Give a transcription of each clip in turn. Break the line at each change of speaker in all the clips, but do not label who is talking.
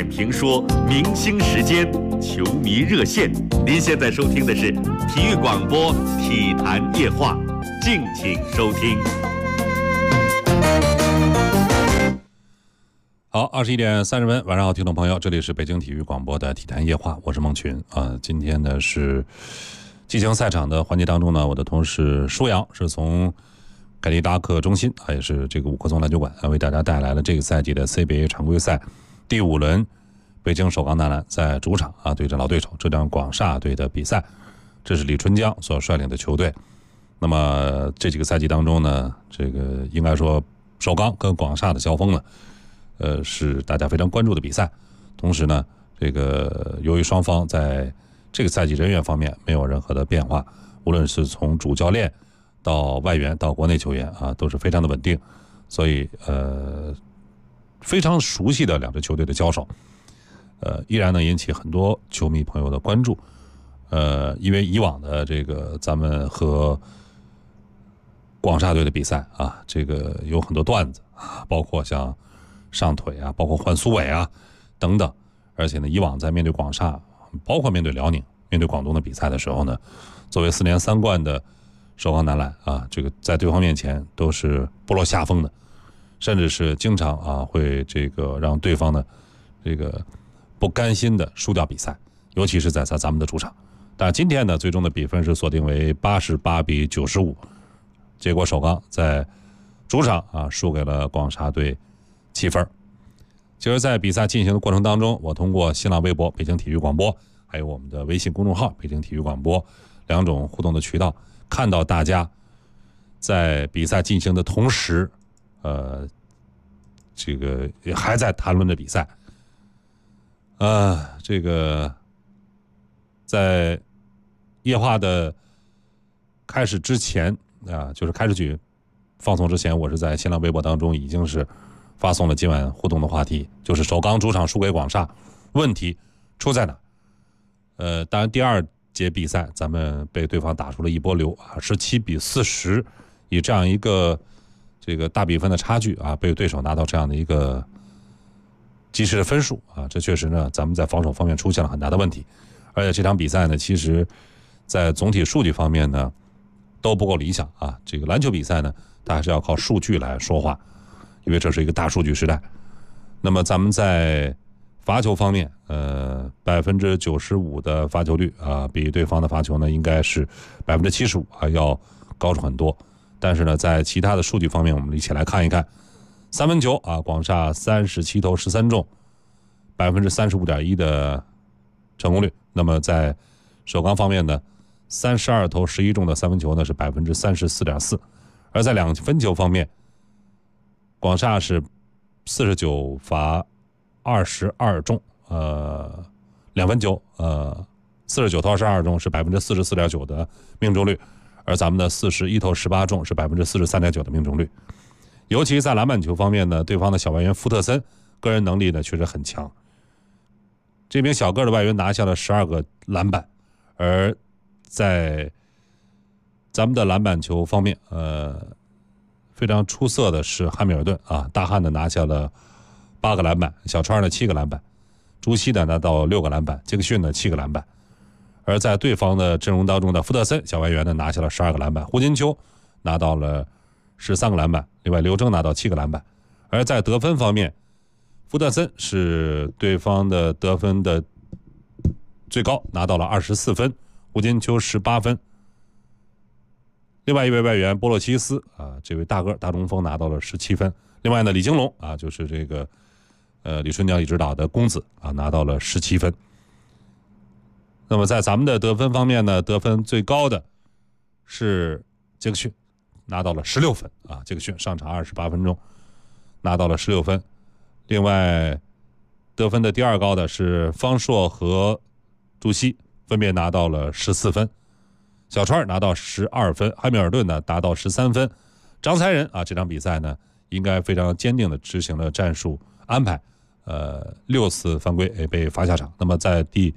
评说，明星时间，球迷热线。您现在收听的是体育广播《体坛夜话》，敬请收听。
好，21:30，晚上好，听众朋友，这里是北京体育广播的《体坛夜话》，我是孟群今天呢是季前赛场的环节当中呢，我的同事舒阳是从凯迪拉克中心也是这个五棵松篮球馆为大家带来了这个赛季的 CBA 常规赛第5轮北京首钢男篮在主场对阵老对手浙江广厦队的比赛。这是李春江所率领的球队。那么这几个赛季当中呢，这个应该说首钢跟广厦的交锋呢是大家非常关注的比赛。同时呢，这个由于双方在这个赛季人员方面没有任何的变化，无论是从主教练到外援到国内球员都是非常的稳定，所以非常熟悉的两支球队的交手依然能引起很多球迷朋友的关注。因为以往的这个咱们和广厦队的比赛这个有很多段子包括像上腿包括换苏伟等等。而且呢，以往在面对广厦，包括面对辽宁、面对广东的比赛的时候呢，作为4连3冠的首钢男篮这个在对方面前都是不落下风的，甚至是经常会这个让对方呢这个不甘心的输掉比赛，尤其是在咱们的主场。但今天呢，最终的比分是锁定为88-95，结果首钢在主场输给了广厦队7分。其实在比赛进行的过程当中，我通过新浪微博北京体育广播还有我们的微信公众号北京体育广播两种互动的渠道，看到大家在比赛进行的同时这个也还在谈论着比赛这个在夜话的开始之前就是开始曲放送之前，我是在新浪微博当中已经是发送了今晚互动的话题，就是首钢主场输给广厦，问题出在哪？当然第2节比赛咱们被对方打出了一波流17-40，以这样一个这个大比分的差距被对手拿到这样的一个及时的分数这确实呢咱们在防守方面出现了很大的问题。而且这场比赛呢，其实在总体数据方面呢都不够理想这个篮球比赛呢它还是要靠数据来说话，因为这是一个大数据时代。那么咱们在罚球方面95%的罚球率比对方的罚球呢应该是75%要高出很多。但是呢在其他的数据方面，我们一起来看一看。三分球广厦37投13中，35.1%的成功率。那么在首钢方面呢，32投11中的三分球呢是34.4%。而在两分球方面，广厦是49罚22中两分球49投22中是44.9%的命中率，而咱们的41投18中是43.9%的命中率。尤其在篮板球方面呢，对方的小外援福特森个人能力呢确实很强，这名小个的外援拿下了12个篮板。而在咱们的篮板球方面非常出色的是汉密尔顿大汉呢拿下了8个篮板，小川呢7个篮板，朱熹呢拿到6个篮板，杰克逊呢7个篮板。而在对方的阵容当中的福特森小外援呢拿下了12个篮板，胡金秋拿到了13个篮板，另外刘铮拿到7个篮板。而在得分方面，福特森是对方的得分的最高，拿到了24分，胡金秋18分。另外一位外援波洛奇斯这位大个大中锋拿到了17分。另外呢，李金龙就是这个李春江李指导的公子拿到了17分。那么在咱们的得分方面呢，得分最高的是杰克逊，拿到了16分杰克逊上场28分钟拿到了16分。另外得分的第2高的是方硕和朱熹，分别拿到了14分。小川拿到12分，汉密尔顿呢达到13分。张才仁这场比赛呢应该非常坚定的执行了战术安排，6次犯规被罚下场。那么在第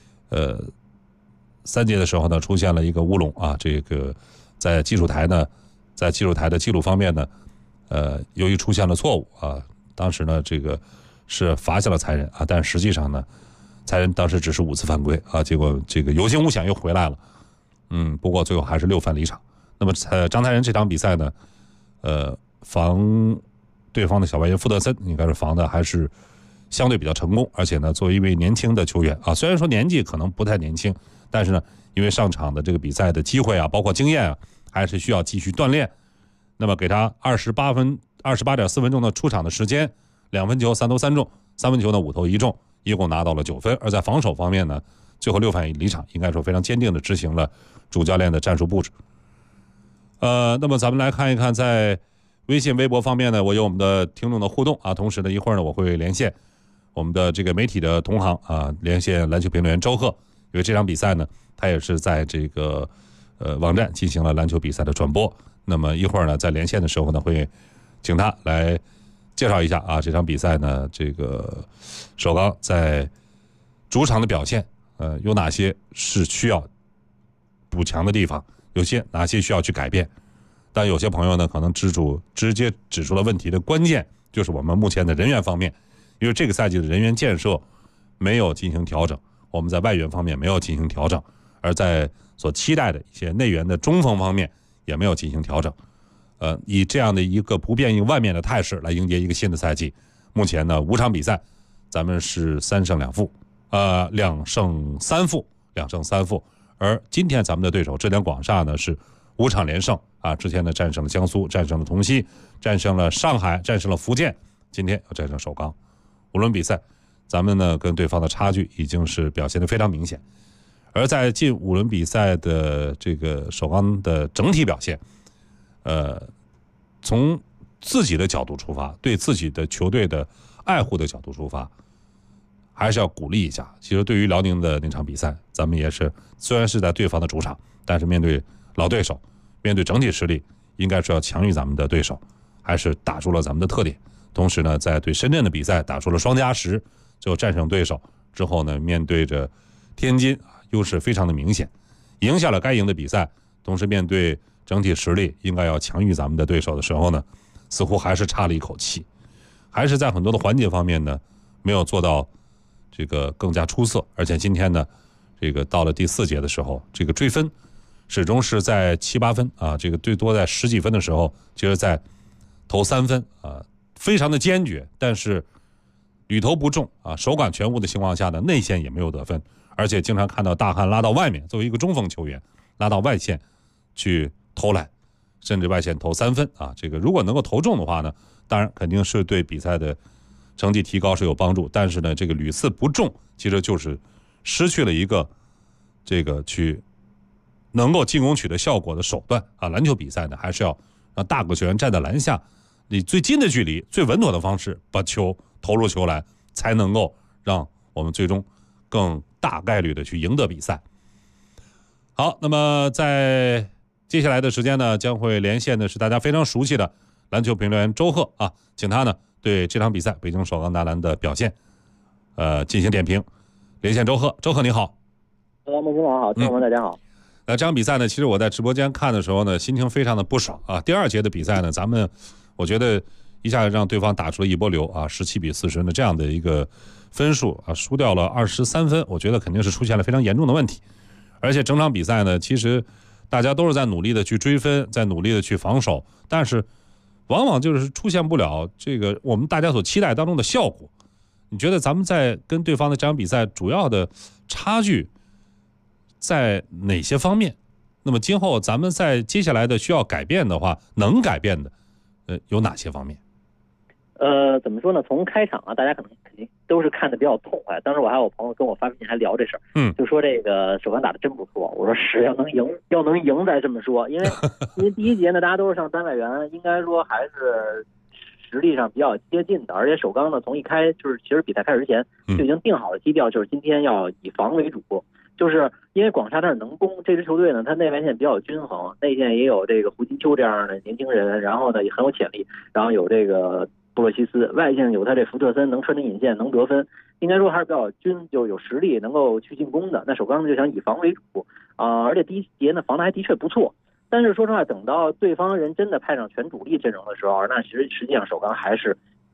3节的时候呢，出现了一个乌龙这个在技术台呢，在技术台的记录方面呢由于出现了错误当时呢这个是罚下了才人啊，但实际上呢，才人当时只是5次犯规啊，结果这个有惊无险又回来了。不过最后还是6犯离场。那么张才仁这场比赛呢，防对方的小外援富德森应该是防的还是相对比较成功，而且呢，作为一位年轻的球员啊，虽然说年纪可能不太年轻，但是呢，因为上场的这个比赛的机会啊，包括经验啊，还是需要继续锻炼。那么给他28.4分钟的出场的时间，2分球3投3中，3分球呢5投1中，一共拿到了9分。而在防守方面呢，最后6犯离场，应该说非常坚定的执行了主教练的战术布置。那么咱们来看一看，在微信、微博方面呢，我有我们的听众的互动啊，同时呢，一会儿呢，我会连线我们的这个媒体的同行啊，连线篮球评论员周贺，因为这场比赛呢，他也是在这个网站进行了篮球比赛的转播。那么一会儿呢，在连线的时候呢，会请他来介绍一下啊，这场比赛呢，这个首钢在主场的表现，有哪些是需要补强的地方，哪些需要去改变。但有些朋友呢，可能直接指出了问题的关键，就是我们目前的人员方面，因为这个赛季的人员建设没有进行调整，我们在外援方面没有进行调整，而在所期待的一些内援的中锋方面也没有进行调整。以这样的一个不变应万变的态势来迎接一个新的赛季。目前呢，5场比赛，咱们是3胜2负，2胜3负。而今天咱们的对手浙江广厦呢是5场连胜啊，之前呢战胜了江苏，战胜了同曦，战胜了上海，战胜了福建，今天要战胜首钢。5轮比赛，咱们呢跟对方的差距已经是表现得非常明显。而在近5轮比赛的这个首钢的整体表现，从自己的角度出发，对自己的球队的爱护的角度出发，还是要鼓励一下。其实对于辽宁的那场比赛，咱们也是虽然是在对方的主场，但是面对老对手，面对整体实力，应该是要强于咱们的对手，还是打出了咱们的特点。同时呢，在对深圳的比赛打出了+10，最后战胜对手之后呢，面对着天津，优势非常的明显，赢下了该赢的比赛。同时面对整体实力应该要强于咱们的对手的时候呢，似乎还是差了一口气，还是在很多的环节方面呢没有做到这个更加出色。而且今天呢，这个到了第4节的时候，这个追分始终是在7、8分啊，这个最多在10几分的时候，接着在投3分啊，非常的坚决，但是屡投不中啊，手感全无的情况下呢，内线也没有得分，而且经常看到大汉拉到外面，作为一个中锋球员拉到外线去投篮，甚至外线投3分啊，这个如果能够投中的话呢，当然肯定是对比赛的成绩提高是有帮助，但是呢，这个屡次不中，其实就是失去了一个这个去能够进攻取得效果的手段啊。篮球比赛呢，还是要让大个球员站在篮下，你最近的距离、最稳妥的方式把球投入球篮，才能够让我们最终更大概率的去赢得比赛。好，那么在接下来的时间呢，将会连线的是大家非常熟悉的篮球评论员周贺啊，请他呢对这场比赛北京首钢男篮的表现，进行点评。连线周贺，周贺你好。
孟兄好，听众们大家好。
这场比赛呢，其实我在直播间看的时候呢，心情非常的不爽啊。第2节的比赛呢，咱们我觉得一下让对方打出了一波流啊，17比40的这样的一个分数啊，输掉了23分，我觉得肯定是出现了非常严重的问题。而且整场比赛呢，其实大家都是在努力的去追分，在努力的去防守，但是往往就是出现不了这个我们大家所期待当中的效果。你觉得咱们在跟对方的这场比赛主要的差距在哪些方面？那么今后咱们在接下来的需要改变的话，能改变的有哪些方面？
怎么说呢？从开场啊，大家肯定都是看得比较痛快。当时我还有朋友跟我发微信还聊这事儿，就说这个首钢打得真不错。我说是，要能赢再这么说，因为第1节呢，大家都是上单外援，应该说还是实力上比较接近的。而且首钢呢，从一开就是其实比赛开始之前就已经定好了基调，就是今天要以防为主。就是因为广厦它是能攻，这支球队呢，它内外线比较均衡，内线也有这个胡金秋这样的年轻人，然后呢也很有潜力，然后有这个布洛西斯，外线有他这福特森能穿针引线能得分，应该说还是比较就有实力能够去进攻的。那首钢就想以防为主而且第1节呢防的还的确不错，但是说实话，等到对方人真的派上全主力阵容的时候，那实际上首钢还是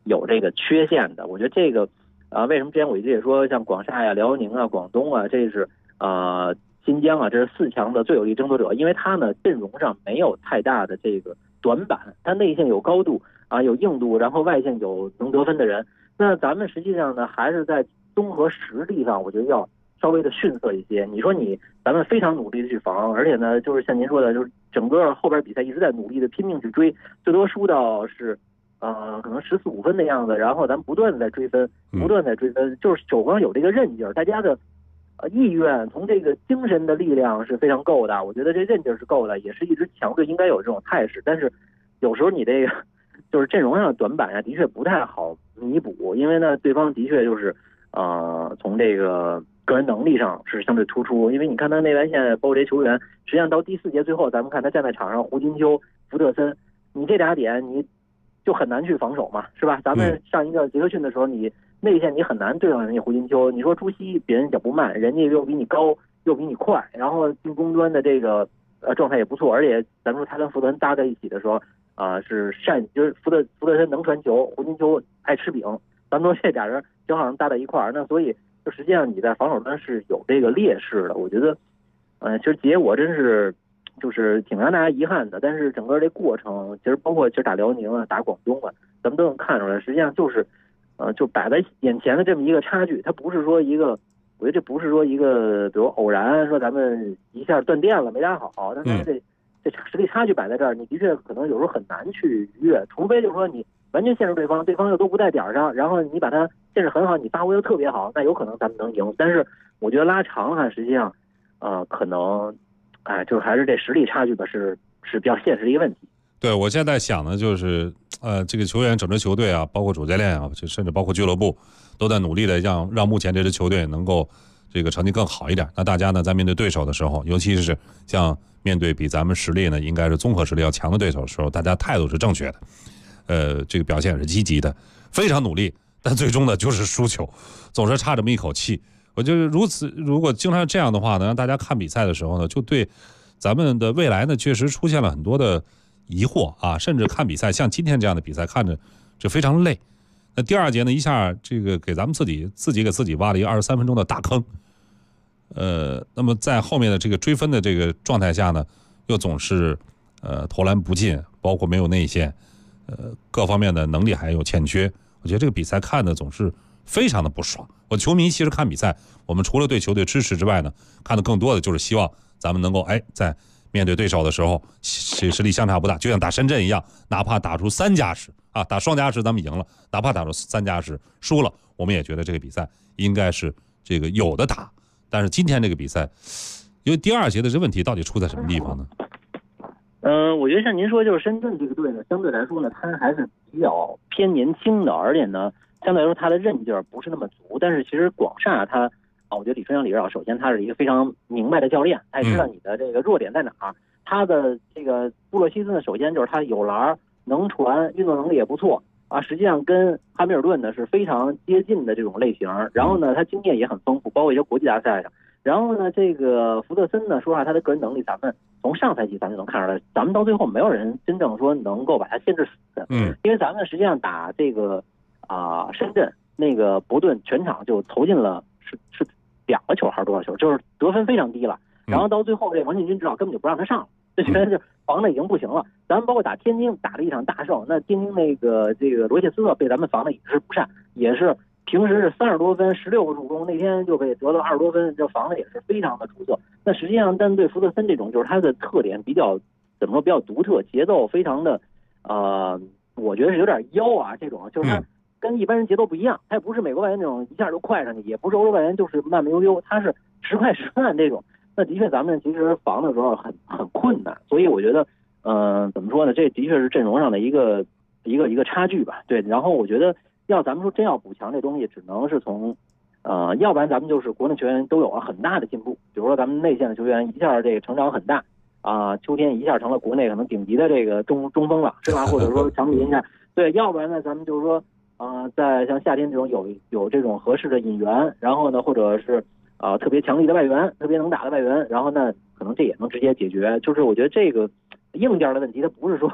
有这个缺陷的。我觉得这个为什么之前我一直也说，像广厦呀、辽宁啊、广东啊，这是新疆啊，这是4强的最有力争夺者，因为他呢阵容上没有太大的这个短板，他内线有高度有硬度，然后外线有能得分的人。那咱们实际上呢，还是在综合实力上，我觉得要稍微的逊色一些。你说咱们非常努力的去防，而且呢，就是像您说的，就是整个后边比赛一直在努力的拼命去追，最多输到是可能14、15分的样子，然后咱们不断的在追分，就是手上有这个韧劲儿，大家的意愿从这个精神的力量是非常够的，我觉得这韧劲儿是够的，也是一支强队应该有这种态势。但是有时候你这个就是阵容上的短板的确不太好弥补，因为呢，对方的确就是从这个个人能力上是相对突出。因为你看他内外线包括这些球员，实际上到第4节最后，咱们看他站在场上，胡金秋、福特森，你这俩点你就很难去防守嘛，是吧？咱们上一个杰克逊的时候，你内线你很难对上人家胡金秋。你说朱熹比人脚步慢，人家又比你高，又比你快，然后进攻端的这个状态也不错，而且咱们说他跟福特森搭在一起的时候是就是福特森能传球，胡金秋爱吃饼，咱们说这俩人正好能搭在一块儿，那所以就实际上你在防守端是有这个劣势的。我觉得其实结果真是就是挺让大家遗憾的，但是整个这过程其实包括打辽宁啊、打广东啊，咱们都能看出来，实际上就是就摆在眼前的这么一个差距。它不是说一个，我觉得这不是说一个比如偶然说咱们一下断电了没打好，但是这实力差距摆在这儿，你的确可能有时候很难去逾越，除非就是说你完全限制对方，对方又都不在点上，然后你把它限制很好，你发挥的特别好，那有可能咱们能赢。但是我觉得拉长了，实际上可能就是还是这实力差距吧，是比较现实的一个问题。
对，我现在想的就是这个球员整支球队啊，包括主教练啊，甚至包括俱乐部，都在努力的让目前这支球队能够这个成绩更好一点。那大家呢，在面对对手的时候，尤其是像面对比咱们实力呢应该是综合实力要强的对手的时候，大家态度是正确的，这个表现是积极的，非常努力，但最终呢就是输球，总是差这么一口气。我觉得如果经常这样的话呢，让大家看比赛的时候呢，就对咱们的未来呢确实出现了很多的疑惑啊，甚至看比赛像今天这样的比赛看着就非常累。那第2节呢，一下这个给咱们自己给自己挖了一个23分钟的大坑。那么在后面的这个追分的这个状态下呢，又总是投篮不进，包括没有内线，各方面的能力还有欠缺。我觉得这个比赛看的总是非常的不爽。我球迷其实看比赛，我们除了对球队支持之外呢，看的更多的就是希望咱们能够在面对对手的时候，实力相差不大，就像打深圳一样，哪怕打出3+10打双+10咱们赢了，哪怕打出3+10输了，我们也觉得这个比赛应该是这个有的打。但是今天这个比赛，因为第2节的这问题到底出在什么地方呢？
我觉得像您说，就是深圳这个队呢，相对来说呢，他还是比较偏年轻的，而且呢，相对来说他的韧劲儿不是那么足。但是其实广厦他我觉得李春阳李指导首先他是一个非常明白的教练，他也知道你的这个弱点在哪儿。他的这个布洛希斯呢，首先就是他有篮能传，运动能力也不错实际上跟汉密尔顿呢是非常接近的这种类型。然后呢，他经验也很丰富，包括一些国际大赛上。然后呢，这个福特森呢，说实话他的个人能力咱们从上赛季咱就能看出来，咱们到最后没有人真正说能够把他限制死。因为咱们实际上打这个深圳那个伯顿全场就投进了是2个球还是多少球，就是得分非常低了。然后到最后这王建军指导根本就不让他上了，这全是防的已经不行了。咱们包括打天津打了一场大胜，那天津这个罗切斯特被咱们防的也是不善，也是平时是30多分16个助攻，那天就被得了20多分，这防的也是非常的出色。那实际上但对福特森这种就是他的特点比较怎么说比较独特，节奏非常的我觉得是有点妖这种就是他跟一般人节奏不一样，他也不是美国外援那种一下就快上去，也不是欧洲外援就是慢慢悠悠，他是时快时慢这种。那的确咱们其实防的时候很困难，所以我觉得怎么说呢，这的确是阵容上的一个差距吧。对，然后我觉得咱们说真要补强这东西，只能是从要不然咱们就是国内球员都有了很大的进步，比如说咱们内线的球员一下这个成长很大秋天一下成了国内可能顶级的这个中锋了，是吧？或者说强比一下，对，要不然呢咱们就是说在像夏天这种有这种合适的引援，然后呢或者是特别强力的外援，特别能打的外援，然后呢可能这也能直接解决。就是我觉得这个硬件的问题，它不是说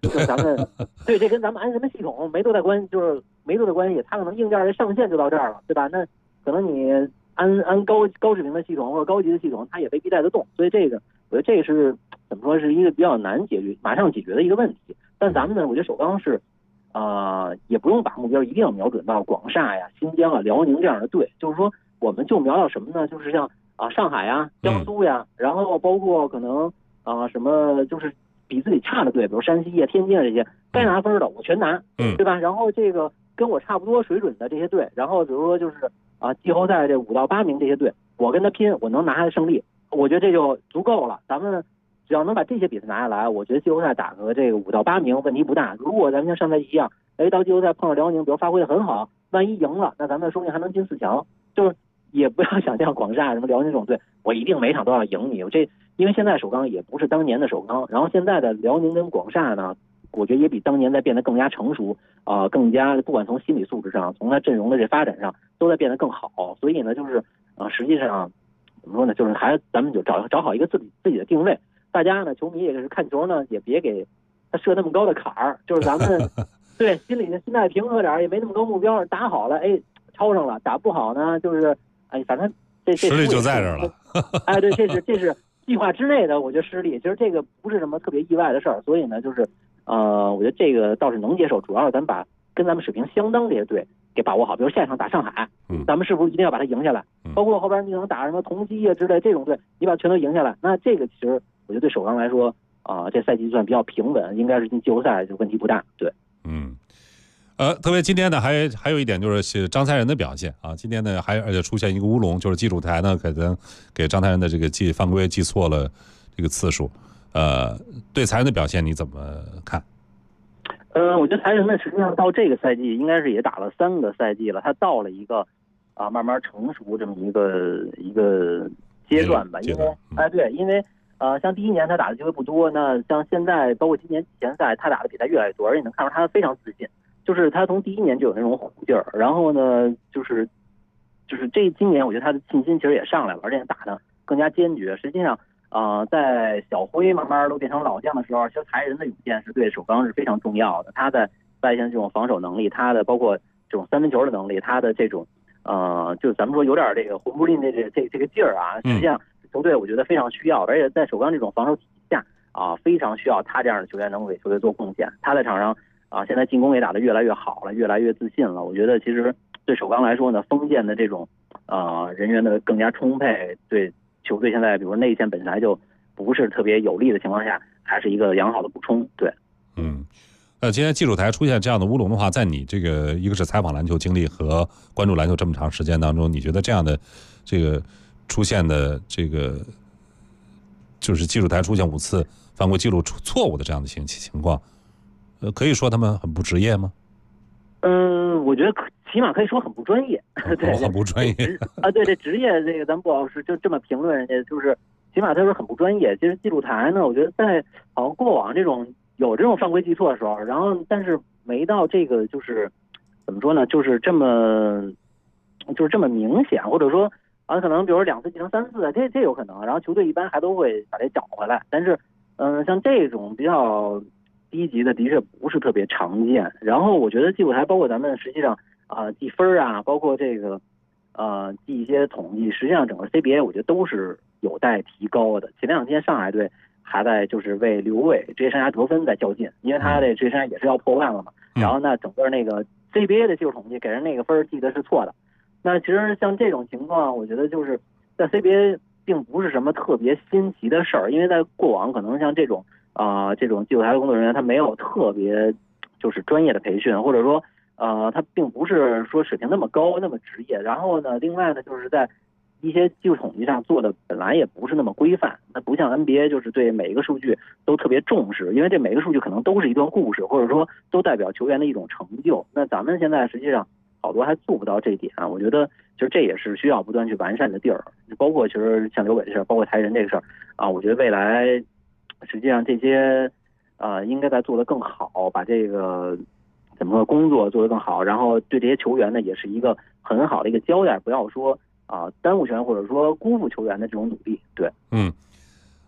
就是咱们对这跟咱们安什么系统没多大关系，就是没多大关系。它可能硬件的上限就到这儿了，对吧？那可能你安高水平的系统或者高级的系统，它也未必带得动。所以这个我觉得这是怎么说是一个比较难马上解决的一个问题。但咱们呢，我觉得首钢是也不用把目标一定要瞄准到广厦呀、新疆啊、辽宁这样的队，就是说我们就瞄到什么呢？就是像上海呀、江苏呀，然后包括可能什么就是比自己差的队，比如山西啊、天津啊这些，该拿分的我全拿，对吧？然后这个跟我差不多水准的这些队，然后比如说就是季后赛这5到8名这些队，我跟他拼，我能拿下胜利，我觉得这就足够了。咱们只要能把这些比赛拿下来，我觉得季后赛打个这个5到8名问题不大。如果咱们像上赛季一样，到季后赛碰到辽宁，比如发挥的很好，万一赢了，那咱们说不定还能进4强。就是也不要想像广厦什么辽宁这种队，我一定每场都要赢你。因为现在首钢也不是当年的首钢，然后现在的辽宁跟广厦呢，我觉得也比当年在变得更加成熟，更加不管从心理素质上，从他阵容的这发展上，都在变得更好。所以呢，就是实际上怎么说呢，就是咱们就找好一个自己的定位。大家呢，球迷也是看球呢，也别给他设那么高的坎儿，就是咱们对心态平和点，也没那么高目标，打好了，超上了；打不好呢，就是反正这
实力就在这儿了。
对，这是计划之内的，我觉得失利，其实这个不是什么特别意外的事儿。所以呢，就是我觉得这个倒是能接受，主要是咱们把跟咱们水平相当这些队给把握好，比如下一场打上海，咱们是不是一定要把它赢下来？包括后边你能打什么同曦啊之类这种队，你把全都赢下来，那这个其实我觉得对首钢来说，这赛季算比较平稳，应该是进季后赛就问题不大。对，
特别今天呢，还有一点就是张才仁的表现啊，今天呢而且出现一个乌龙，就是记主台呢可能给张才仁的这个犯规记错了这个次数，对才仁的表现你怎么看？
我觉得才仁呢，实际上到这个赛季应该是也打了3个赛季了，他到了一个慢慢成熟这么一个阶段吧。因为对，因为像第1年他打的机会不多，那像现在包括今年季前赛他打的比赛越来越多，而且能看出他非常自信。就是他从第1年就有那种虎劲儿，然后呢，就是今年我觉得他的信心其实也上来了，而且打得更加坚决。实际上，在小辉慢慢都变成老将的时候，其实才仁的涌现是对首钢是非常重要的。他在外线这种防守能力，他的包括这种3分球的能力，他的这种就咱们说有点这个魂不吝的这个劲儿啊，实际上球队我觉得非常需要，而且在首钢这种防守体系下非常需要他这样的球员能够给球队做贡献。他在场上。现在进攻也打得越来越好了，越来越自信了。我觉得其实对首钢来说呢，锋线的这种人员的更加充沛，对球队现在比如内线本来就不是特别有利的情况下，还是一个良好的补充。对，
今天记主台出现这样的乌龙的话，在你这个一个是采访篮球经历和关注篮球这么长时间当中，你觉得这样的这个出现的这个就是记主台出现5次犯规记录错误的这样的情况？可以说他们很不职业吗？
我觉得起码可以说很不专业。对，
很不专业
对，这职业这个咱不好说，就这么评论人家，就是起码他说很不专业。其实记录台呢，我觉得在好像过往有这种犯规记错的时候，然后但是没到这个就是怎么说呢，就是这么明显，或者说可能比如说2次记成3次，这有可能。然后球队一般还都会把这找回来，但是像这种比较低级的确不是特别常见。然后我觉得记录台包括咱们实际上记分啊，包括这个记一些统计，实际上整个 CBA 我觉得都是有待提高的。前2天上海队还在就是为刘伟职业生涯得分在较劲，因为他的职业生涯也是要破万了嘛。然后呢，整个那个 CBA 的技术统计给人那个分记得是错的。那其实像这种情况，我觉得就是在 CBA 并不是什么特别新奇的事儿，因为在过往可能像这种记录台的工作人员他没有特别就是专业的培训，或者说他并不是说水平那么高那么职业。然后呢，另外呢就是在一些技术统计上做的本来也不是那么规范，那不像 NBA 就是对每一个数据都特别重视，因为这每个数据可能都是一段故事，或者说都代表球员的一种成就。那咱们现在实际上好多还做不到这一点，我觉得其实这也是需要不断去完善的地儿。包括其实像刘伟这事儿，包括才仁这个事儿我觉得未来实际上这些应该在做得更好，把这个怎么说工作做得更好，然后对这些球员呢也是一个很好的一个交代，不要说耽误球员或者说辜负球员的这种努力。对，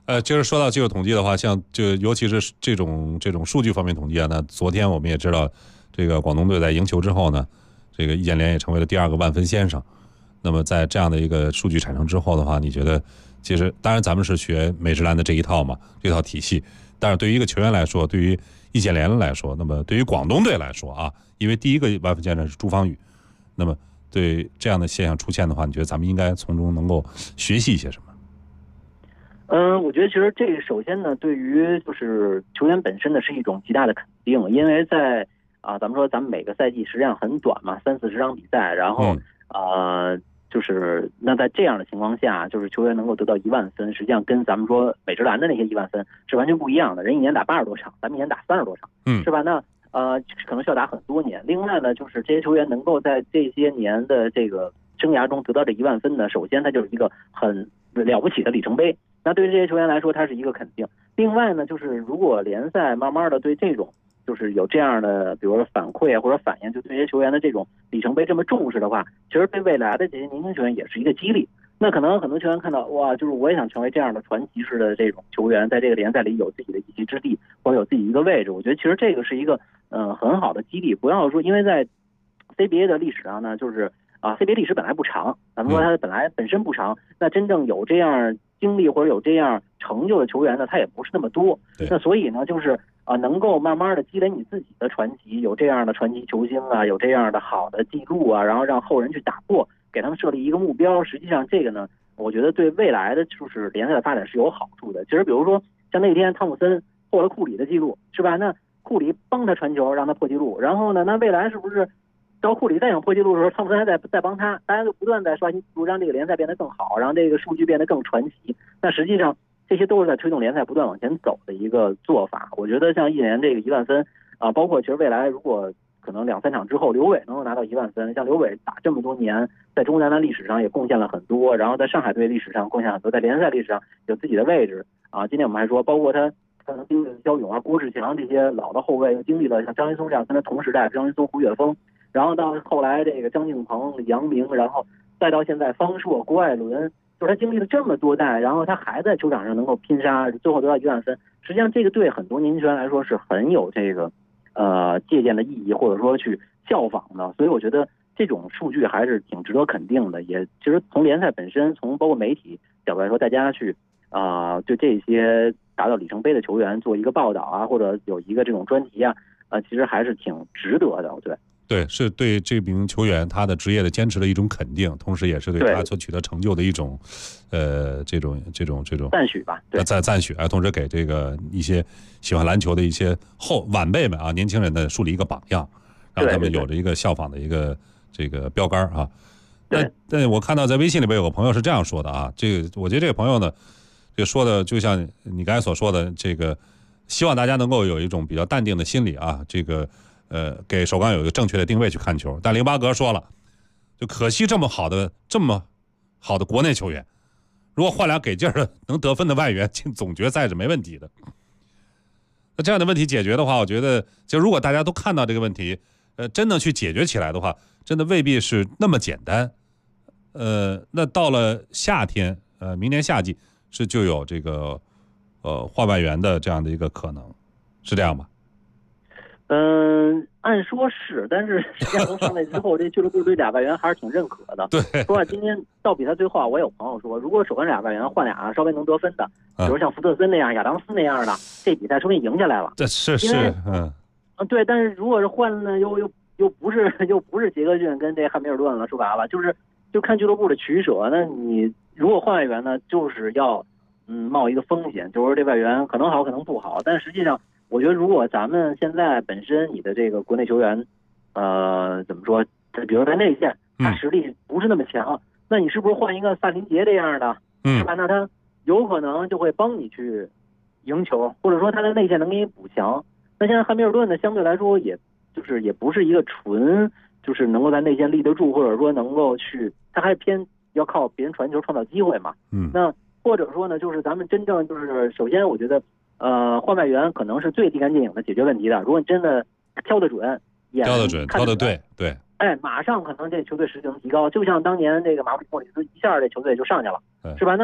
其实说到技术统计的话，像就尤其是这种数据方面统计啊，那昨天我们也知道，这个广东队在赢球之后呢，这个易建联也成为了第2个万分先生。那么在这样的一个数据产生之后的话，你觉得其实当然咱们是学美职篮的这一套嘛，这套体系，但是对于一个球员来说，对于易建联来说，那么对于广东队来说啊，因为第1个万分先生是朱芳雨，那么对这样的现象出现的话，你觉得咱们应该从中能够学习一些什么？
我觉得其实这个首先呢，对于就是球员本身呢是一种极大的肯定，因为在咱们说咱们每个赛季实际上很短嘛，30-40场比赛，然后就是那在这样的情况下，就是球员能够得到1万分，实际上跟咱们说美职篮的那些1万分是完全不一样的。人一年打80多场，咱们一年打30多场，是吧？那可能需要打很多年。另外呢，就是这些球员能够在这些年的这个生涯中得到这1万分呢，首先它就是一个很了不起的里程碑。那对于这些球员来说，它是一个肯定。另外呢，就是如果联赛慢慢的对这种就是有这样的，比如说反馈或者反应，就对这些球员的这种里程碑这么重视的话，其实对未来的这些年轻球员也是一个激励。那可能很多球员看到，哇，就是我也想成为这样的传奇式的这种球员，在这个联赛里有自己的一席之地，或者有自己一个位置。我觉得其实这个是一个很好的激励。不要说，因为在 CBA 的历史上呢，就是CBA 历史本来不长，咱们说它本身不长，那真正有这样经历或者有这样成就的球员呢，他也不是那么多。那所以呢，就是能够慢慢的积累你自己的传奇，有这样的传奇球星啊，有这样的好的记录啊，然后让后人去打破，给他们设立一个目标。实际上这个呢，我觉得对未来的就是联赛的发展是有好处的。其实比如说像那天汤普森破了库里的记录，是吧？那库里帮他传球让他破纪录，然后呢，那未来是不是到库里再想破纪录的时候，汤普森还在帮他，大家就不断在刷新记录，让这个联赛变得更好，让这个数据变得更传奇。那实际上这些都是在推动联赛不断往前走的一个做法。我觉得像易建联这个1万分包括其实未来如果可能2-3场之后刘伟能够拿到1万分，像刘伟打这么多年，在中南篮历史上也贡献了很多，然后在上海队历史上贡献很多，在联赛历史上有自己的位置今天我们还说，包括他可能经历了肖勇啊、郭志强这些老的后卫，又经历了像张云松这样跟他同时代，张云松、胡雪峰，然后到后来这个张敬鹏、杨明，然后再到现在方硕、郭艾伦，就是他经历了这么多代，然后他还在球场上能够拼杀，最后得到1万分。实际上这个对很多年轻球员来说是很有这个借鉴的意义，或者说去效仿的。所以我觉得这种数据还是挺值得肯定的。也其实从联赛本身，从包括媒体角度来说，大家去对这些达到里程碑的球员做一个报道啊，或者有一个这种专题啊，其实还是挺值得的。
对，是对这名球员他的职业的坚持的一种肯定，同时也是对他所取得成就的一种，这种
赞许吧，对，
赞许同时给这个一些喜欢篮球的一些晚辈们年轻人的树立一个榜样，让他们有着一个效仿的一个这个标杆啊。但我看到在微信里边有个朋友是这样说的啊，这个我觉得这个朋友呢，这说的就像你刚才所说的，这个希望大家能够有一种比较淡定的心理啊，这个。给首钢有一个正确的定位去看球，但08格说了，就可惜这么好的国内球员，如果换俩给劲儿的能得分的外援进总决赛是没问题的。那这样的问题解决的话，我觉得就如果大家都看到这个问题，真的去解决起来的话，真的未必是那么简单。那到了夏天，明年夏季就有这个换外援的这样的一个可能，是这样吗？
按说是，但是实际上上来之后，这俱乐部对俩外援还是挺认可的。
对，
说话今天到比赛最后，我有朋友说，如果首发俩外援换俩稍微能得分的，比如像福特森那样、亚当斯那样的，这比赛说不定赢下来了。
这是
对，但是如果是换了又不是杰克逊跟这汉密尔顿了，说白了就看俱乐部的取舍。那你如果换外援呢，就是要冒一个风险，就是这外援可能好可能不好，但实际上。我觉得，如果咱们现在本身你的这个国内球员，怎么说？比如在内线，他实力不是那么强，那你是不是换一个萨林杰这样的，是吧？那他有可能就会帮你去赢球，或者说他的内线能给你补强。那现在汉密尔顿呢，相对来说也不是一个纯就是能够在内线立得住，或者说能够去，他还是偏要靠别人传球创造机会嘛。那或者说呢，就是咱们真正就是首先，我觉得。换外援可能是最立竿见影的解决问题的。如果你真的挑得准，
挑得对，
马上可能这球队实力能提高。就像当年这个马布里莫里斯一下这球队就上去了，是吧？那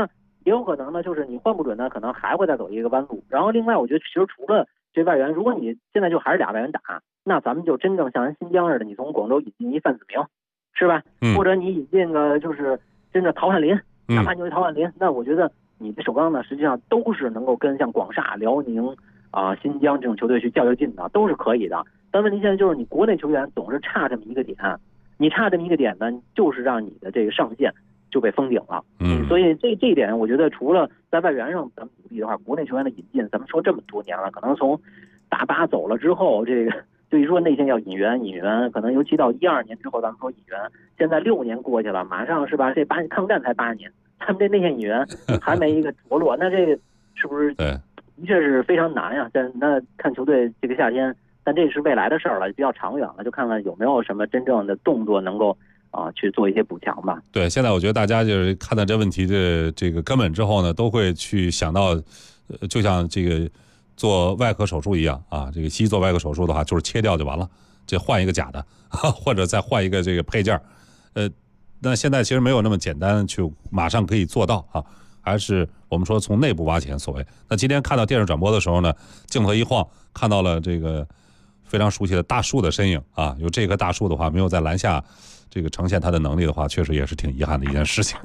也有可能呢，就是你换不准呢，可能还会再走一个弯路。然后另外，我觉得其实除了这外援，如果你现在就还是俩外援打，那咱们就真正像新疆似的，你从广州引进一范子铭，是吧？或者你引进个就是真的陶汉林，哪怕就是陶汉林，那我觉得你的首钢呢，实际上都是能够跟像广厦、辽宁新疆这种球队去较劲的，都是可以的。但问题现在就是你国内球员总是差这么一个点，你差这么一个点呢，就是让你的这个上限就被封顶了。所以这一点，我觉得除了在外援上咱们努力的话，国内球员的引进，咱们说这么多年了，可能从大巴走了之后，这个就一说内线要引援，可能尤其到12年之后，咱们说引援，现在6年过去了，马上是吧？这抗战才8年，他们这内线引援还没一个着落，那这个是不是的确是非常难呀？那看球队这个夏天，但这是未来的事儿了，比较长远了，就看看有没有什么真正的动作能够去做一些补强吧。
对，现在我觉得大家就是看到这问题的这个根本之后呢，都会去想到，就像这个做外科手术一样啊，这个西医做外科手术的话，就是切掉就完了，这换一个假的，或者再换一个这个配件，那现在其实没有那么简单，去马上可以做到啊，还是我们说从内部挖潜所谓。那今天看到电视转播的时候呢，镜头一晃，看到了这个非常熟悉的大树的身影啊，有这棵大树的话，没有在篮下这个呈现他的能力的话，确实也是挺遗憾的一件事情。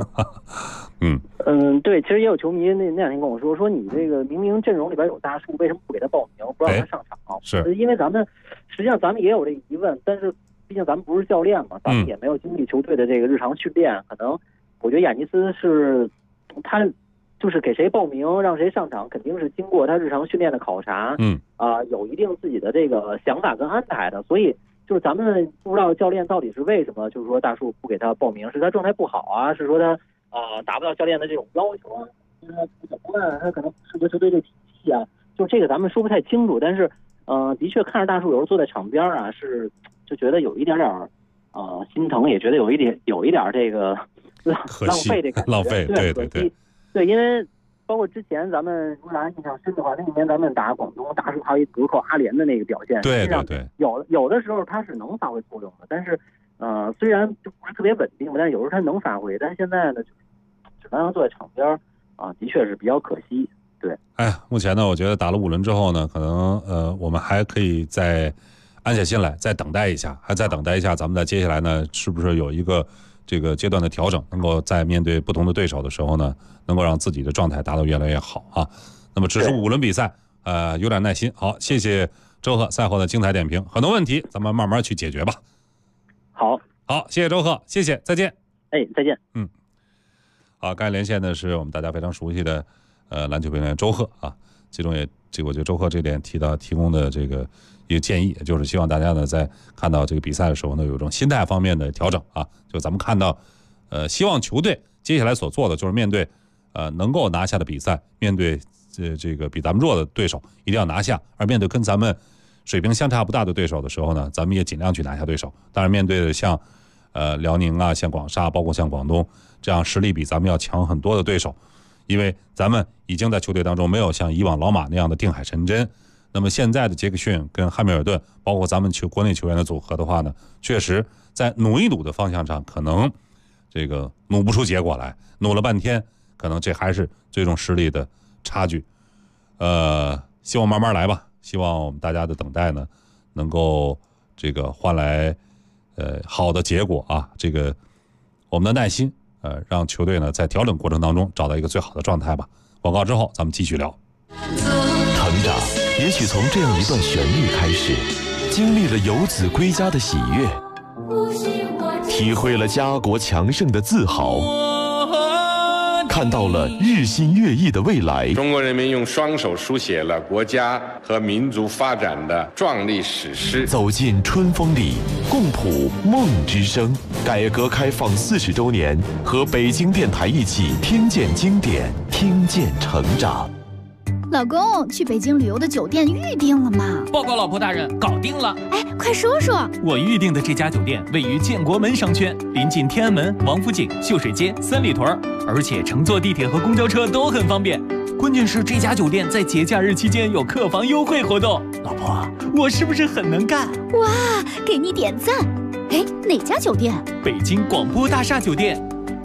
对，其实也有球迷那两天跟我说你这个明明阵容里边有大树，为什么不给他报名，不让他上场？
是
因为实际上咱们也有这个疑问，但是毕竟咱们不是教练嘛，咱们也没有经历球队的这个日常训练，可能我觉得亚尼斯是他就是给谁报名让谁上场，肯定是经过他日常训练的考察，有一定自己的这个想法跟安排的，所以就是咱们不知道教练到底是为什么，就是说大树不给他报名，是他状态不好啊，是说他达不到教练的这种要求啊，他可能不适合球队这体系啊，就这个咱们说不太清楚，但是的确看着大树有时候坐在场边啊，就觉得有一点心疼，也觉得有一点这个浪费这感觉，
浪费，
对，因为包括之前咱们如果大家印象深的话，那一年咱们打广东，大树还有一隔扣阿联的那个表现，
对，
有的时候他是能发挥作用的，但是虽然就不是特别稳定，但是有时候他能发挥，但是现在呢，只能让坐在场边的确是比较可惜。对，
目前呢，我觉得打了5轮之后呢，可能我们还可以再安下心来，再等待一下，咱们在接下来呢，是不是有一个这个阶段的调整，能够在面对不同的对手的时候呢，能够让自己的状态达到越来越好啊。那么只是5轮比赛，有点耐心。好，谢谢周贺赛后的精彩点评，很多问题咱们慢慢去解决吧。
好，
谢谢周贺，谢谢，再见。
再见。
好，刚才连线的是我们大家非常熟悉的篮球评论员周贺啊，其中我觉得周贺这点提供的这个一个建议，就是希望大家呢在看到这个比赛的时候呢，有一种心态方面的调整啊。就咱们看到，希望球队接下来所做的就是面对能够拿下的比赛，面对这个比咱们弱的对手一定要拿下，而面对跟咱们水平相差不大的对手的时候呢，咱们也尽量去拿下对手。当然，面对的像辽宁啊、像广厦，包括像广东这样实力比咱们要强很多的对手，因为咱们已经在球队当中没有像以往老马那样的定海神针。那么现在的杰克逊跟汉密尔顿，包括咱们国内球员的组合的话呢，确实在努一努的方向上，可能这个努不出结果来，努了半天，可能这还是最终实力的差距。希望慢慢来吧，希望我们大家的等待呢，能够这个换来好的结果啊。这个我们的耐心，让球队呢在调整过程当中找到一个最好的状态吧。广告之后咱们继续聊。
成长也许从这样一段旋律开始，经历了游子归家的喜悦，体会了家国强盛的自豪，看到了日新月异的未来。
中国人民用双手书写了国家和民族发展的壮丽史诗。
走进春风里，共谱梦之声。改革开放40周年，和北京电台一起听见经典，听见成长。
老公，去北京旅游的酒店预定了吗？
报告老婆大人，搞定了。
快说说。
我预定的这家酒店位于建国门商圈，临近天安门、王府井、秀水街、三里屯，而且乘坐地铁和公交车都很方便。关键是这家酒店在节假日期间有客房优惠活动。老婆，我是不是很能干？
哇，给你点赞。哪家酒店？
北京广播大厦酒店。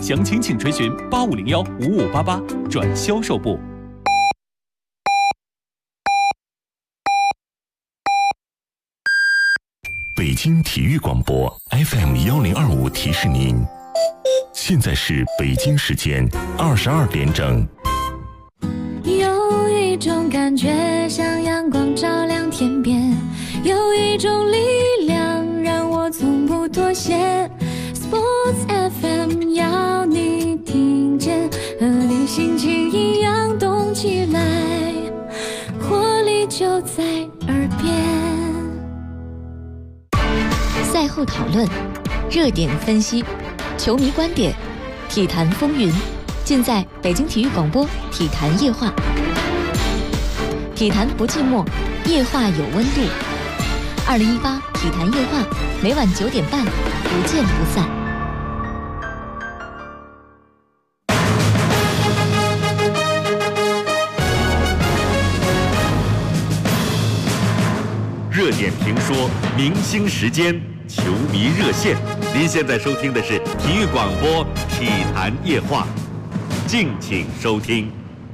详情请垂询8501-5588转销售部。
北京体育广播 FM1025提示您，现在是北京时间22点整。
有一种感觉像阳光照亮天边，有一种力量让我从不妥协。Sports FM 要你听见，和你心情一样动起来，活力就在耳边。
赛后讨论，热点分析，球迷观点，体坛风云，尽在北京体育广播体坛夜话。体坛不寂寞，夜话有温度。2018体坛夜话，每晚9点半，不见不散。
热点评说，明星时间，球迷热线。您现在收听的是体育广播体坛夜话，敬请收听。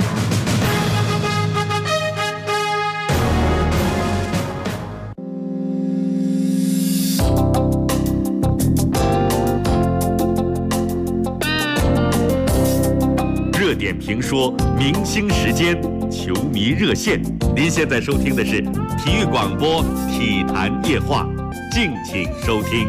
热点评说，明星时间，球迷热线。您现在收听的是体育广播体坛夜话，敬请收听。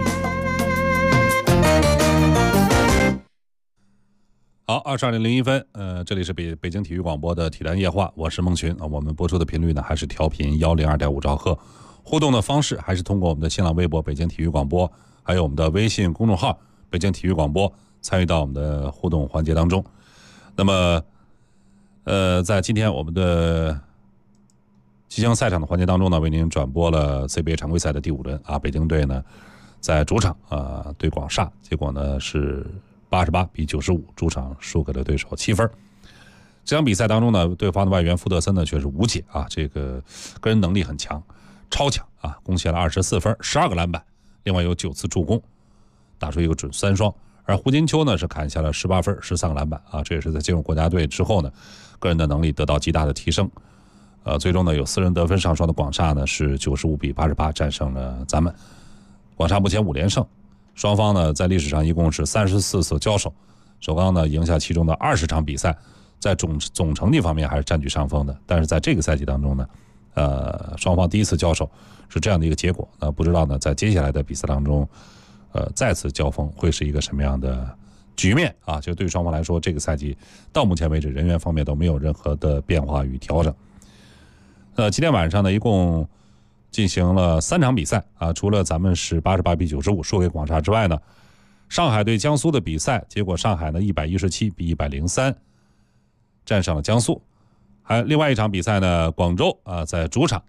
好，22点01分，这里是北京体育广播的体坛夜话，我是孟群啊。我们播出的频率呢还是调频102.5兆赫，互动的方式还是通过我们的新浪微博北京体育广播，还有我们的微信公众号北京体育广播参与到我们的互动环节当中。那么在今天我们的即将赛场的环节当中呢，为您转播了 CBA 常规赛的第5轮啊，北京队呢在主场对广厦，结果呢是88-95，主场输给了对手7分。这场比赛当中呢，对方的外援福德森呢却是无解啊，这个个人能力很强，超强啊，贡献了24分，12个篮板，另外有9次助攻，打出一个准3双。而胡金秋呢是砍下了18分13个篮板啊，这也是在进入国家队之后呢，个人的能力得到极大的提升。最终呢有4人得分上双的广厦呢是95-88战胜了咱们。广厦目前5连胜，双方呢在历史上一共是34次交手，首钢呢赢下其中的20场比赛，在总成绩方面还是占据上风的。但是在这个赛季当中呢，双方第一次交手是这样的一个结果。不知道呢在接下来的比赛当中，再次交锋会是一个什么样的局面啊？就对于双方来说，这个赛季到目前为止人员方面都没有任何的变化与调整。今天晚上呢一共进行了3场比赛啊，除了咱们是88-95输给广厦之外呢，上海对江苏的比赛结果上海呢117-103战胜了江苏。还有另外一场比赛呢，广州在主场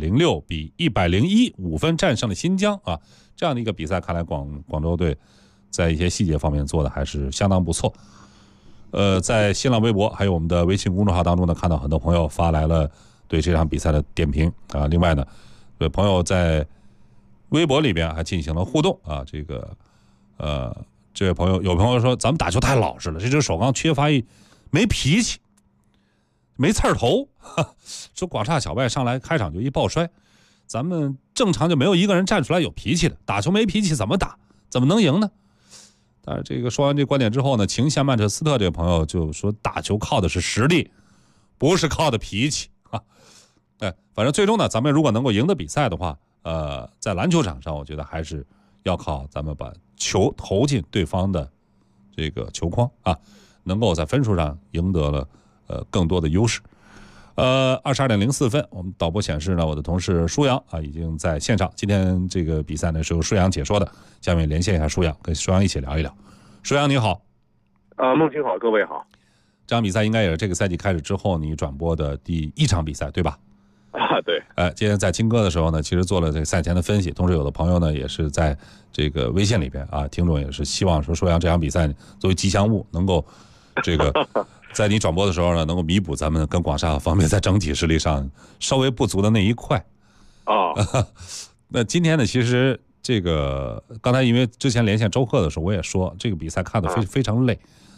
106-101 5分战胜了新疆啊，这样的一个比赛看来广州队在一些细节方面做的还是相当不错。在新浪微博还有我们的微信公众号当中呢，看到很多朋友发来了对这场比赛的点评啊。另外呢，朋友在微博里边还进行了互动啊。这位朋友有朋友说咱们打球太老实了，这支首钢缺乏没脾气，没刺儿头，说广厦小外上来开场就一抱摔，咱们正常就没有一个人站出来有脾气的，打球没脾气怎么打，怎么能赢呢？但是这个说完这观点之后呢，情向曼彻斯特这位朋友就说打球靠的是实力，不是靠的脾气啊。反正最终呢，咱们如果能够赢得比赛的话，在篮球场上我觉得还是要靠咱们把球投进对方的这个球框啊，能够在分数上赢得了更多的优势。22点04分，我们导播显示呢，我的同事舒阳已经在线上。今天这个比赛呢是由舒阳解说的，下面连线一下舒阳，跟舒阳一起聊一聊。舒阳你好。
孟群好，各位好。
这场比赛应该也是这个赛季开始之后你转播的第1场比赛，对吧？
对。
今天在听歌的时候呢，其实做了这个赛前的分析，同时有的朋友呢也是在这个微信里边听众也是希望说舒阳这场比赛作为吉祥物能够这个在你转播的时候呢，能够弥补咱们跟广厦方面在整体实力上稍微不足的那一块。那今天呢，其实这个刚才因为之前连线周贺的时候，我也说这个比赛看得非常累。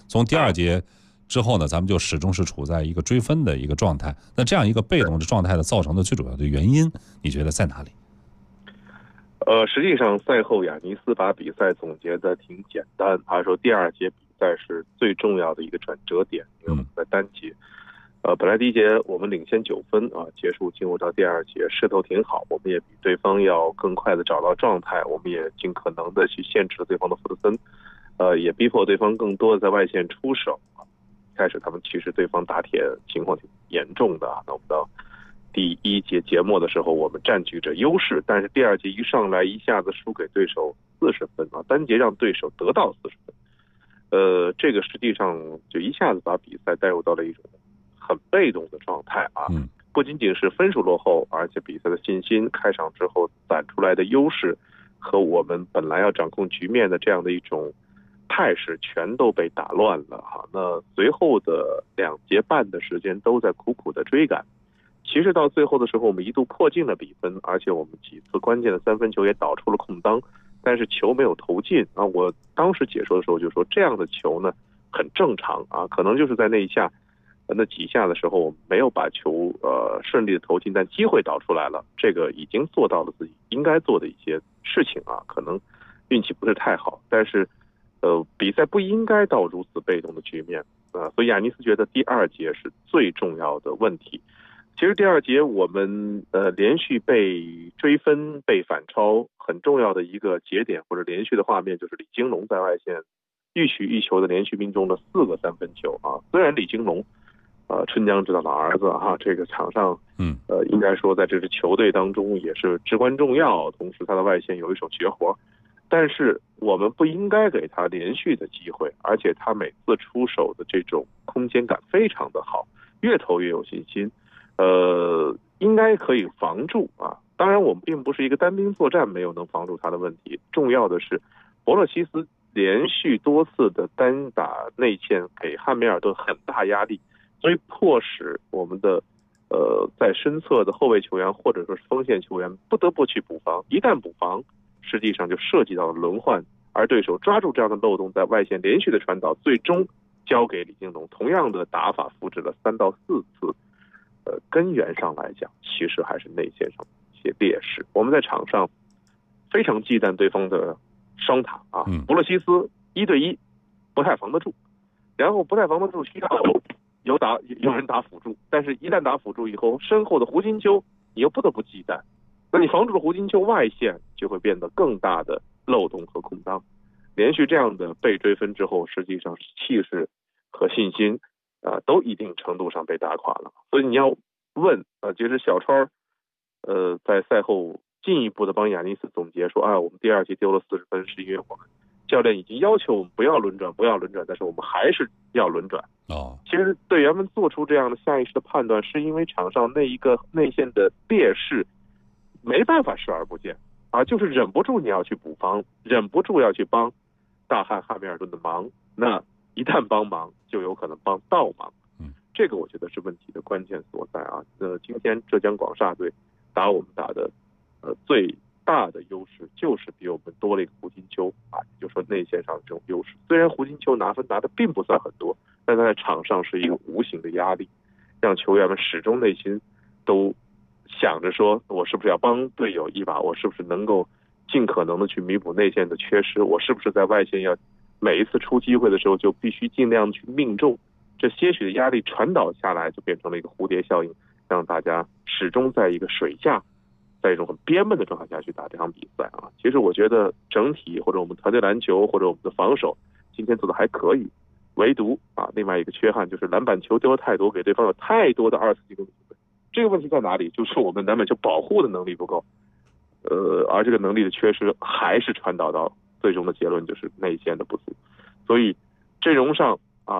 从第2节之后呢，咱们就始终是处在一个追分的一个状态。那这样一个被动的状态的造成的最主要的原因，你觉得在哪里？
实际上赛后雅尼斯把比赛总结的挺简单，他说第2节比赛是最重要的一个转折点，因为我们在单节，本来第1节我们领先9分啊，结束进入到第2节势头挺好，我们也比对方要更快的找到状态，我们也尽可能的去限制了对方的福德森，也逼迫对方更多的在外线出手。开始他们其实对方打铁情况挺严重的啊，那我们到第1节节末的时候，我们占据着优势，但是第2节一上来一下子输给对手40分啊，单节让对手得到40分，这个实际上就一下子把比赛带入到了一种很被动的状态啊，不仅仅是分数落后，而且比赛的信心，开场之后攒出来的优势和我们本来要掌控局面的这样的一种态势全都被打乱了哈。那随后的2节半的时间都在苦苦的追赶，其实到最后的时候我们一度迫近了比分，而且我们几次关键的3分球也导出了空当，但是球没有投进啊。我当时解说的时候就说，这样的球呢很正常啊，可能就是在那几下的时候我们没有把球顺利的投进，但机会导出来了，这个已经做到了自己应该做的一些事情啊，可能运气不是太好，但是比赛不应该到如此被动的局面啊，所以雅尼斯觉得第2节是最重要的问题。其实第2节我们连续被追分被反超，很重要的一个节点或者连续的画面就是李金龙在外线一曲一球的连续命中了4个3分球啊。虽然李金龙春江知道的儿子哈，这个场上应该说在这支球队当中也是至关重要，同时他的外线有一手绝活，但是我们不应该给他连续的机会，而且他每次出手的这种空间感非常的好，越投越有信心，应该可以防住啊。当然我们并不是一个单兵作战没有能防住他的问题，重要的是博勒西斯连续多次的单打内线给汉密尔顿很大压力，所以迫使我们的在身侧的后卫球员或者说是锋线球员不得不去补防，一旦补防实际上就涉及到了轮换，而对手抓住这样的漏洞，在外线连续的传导，最终交给李金龙，同样的打法复制了3到4次，根源上来讲其实还是内线上一些劣势。我们在场上非常忌惮对方的双塔啊，博勒西斯1对1不太防得住，然后不太防得住需要有人打辅助，但是一旦打辅助以后，身后的胡金秋你又不得不忌惮，那你防住了胡金秋外线就会变得更大的漏洞和空当。连续这样的被追分之后，实际上气势和信心都一定程度上被打垮了。所以你要问其实小川在赛后进一步的帮雅尼斯总结说我们第2节丢了40分是因为我们教练已经要求我们不要轮转，但是我们还是要轮转。其实队员们做出这样的下意识的判断，是因为场上那一个内线的劣势没办法视而不见啊，就是忍不住你要去补防，忍不住要去帮大汉汉密尔顿的忙，那一旦帮忙就有可能帮倒忙。这个我觉得是问题的关键所在啊。今天浙江广厦队打我们打的最大的优势就是比我们多了一个胡金秋啊，也就是说内线上的这种优势。虽然胡金秋拿分拿的并不算很多，但他在场上是一个无形的压力，让球员们始终内心都想着说，我是不是要帮队友一把，我是不是能够尽可能的去弥补内线的缺失，我是不是在外线要每一次出机会的时候就必须尽量去命中。这些许的压力传导下来，就变成了一个蝴蝶效应，让大家始终在一个水下，在一种很憋闷的状态下去打这场比赛啊。其实我觉得整体或者我们团队篮球或者我们的防守今天做的还可以，唯独另外一个缺憾就是篮板球丢了太多，给对方有太多的2次进攻机会。这个问题在哪里？就是我们篮板球保护的能力不够，而这个能力的缺失还是传导到最终的结论就是内线的不足。所以阵容上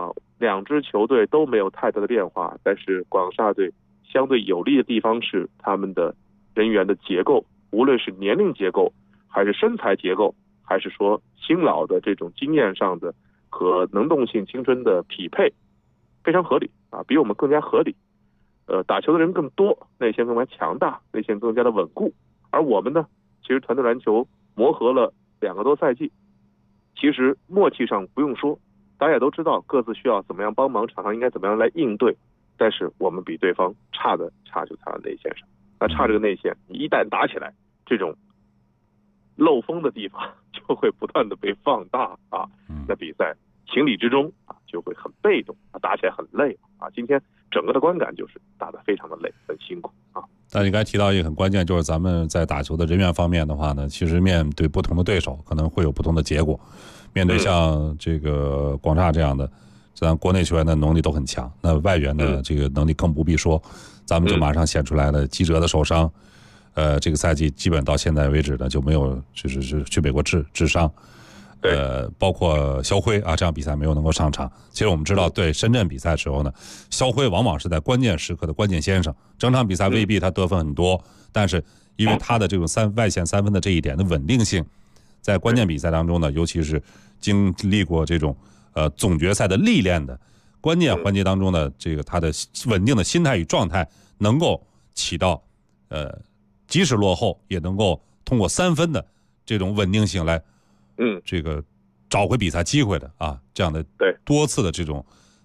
2支球队都没有太大的变化，但是广厦队相对有利的地方是他们的人员的结构，无论是年龄结构还是身材结构，还是说新老的这种经验上的和能动性青春的匹配，非常合理比我们更加合理。打球的人更多，内线更加强大，内线更加的稳固。而我们呢，其实团队篮球磨合了2个多赛季，其实默契上不用说， 大家也都知道各自需要怎么样帮忙，场上应该怎么样来应对，但是我们比对方差就差在内线上。那差这个内线，你一旦打起来，这种漏风的地方就会不断的被放大啊。那比赛情理之中啊，就会很被动啊，打起来很累啊。今天整个的观感就是打得非常的累，很辛苦啊。
但你刚才提到一个很关键，就是咱们在打球的人员方面的话呢，其实面对不同的对手可能会有不同的结果。面对像这个广厦这样的，咱国内球员的能力都很强，那外援的这个能力更不必说。咱们就马上显出来了，基哲的受伤，这个赛季基本到现在为止呢就没有就是去美国治伤，包括肖辉啊，这样比赛没有能够上场。其实我们知道，对深圳比赛的时候呢，肖辉往往是在关键时刻的关键先生，整场比赛未必他得分很多，但是因为他的这种外线三分的这一点的稳定性，在关键比赛当中呢，尤其是经历过这种总决赛的历练的关键环节当中呢，这个他的稳定的心态与状态能够起到即使落后也能够通过3分的这种稳定性来这个找回比赛机会的啊，这样的多次的这种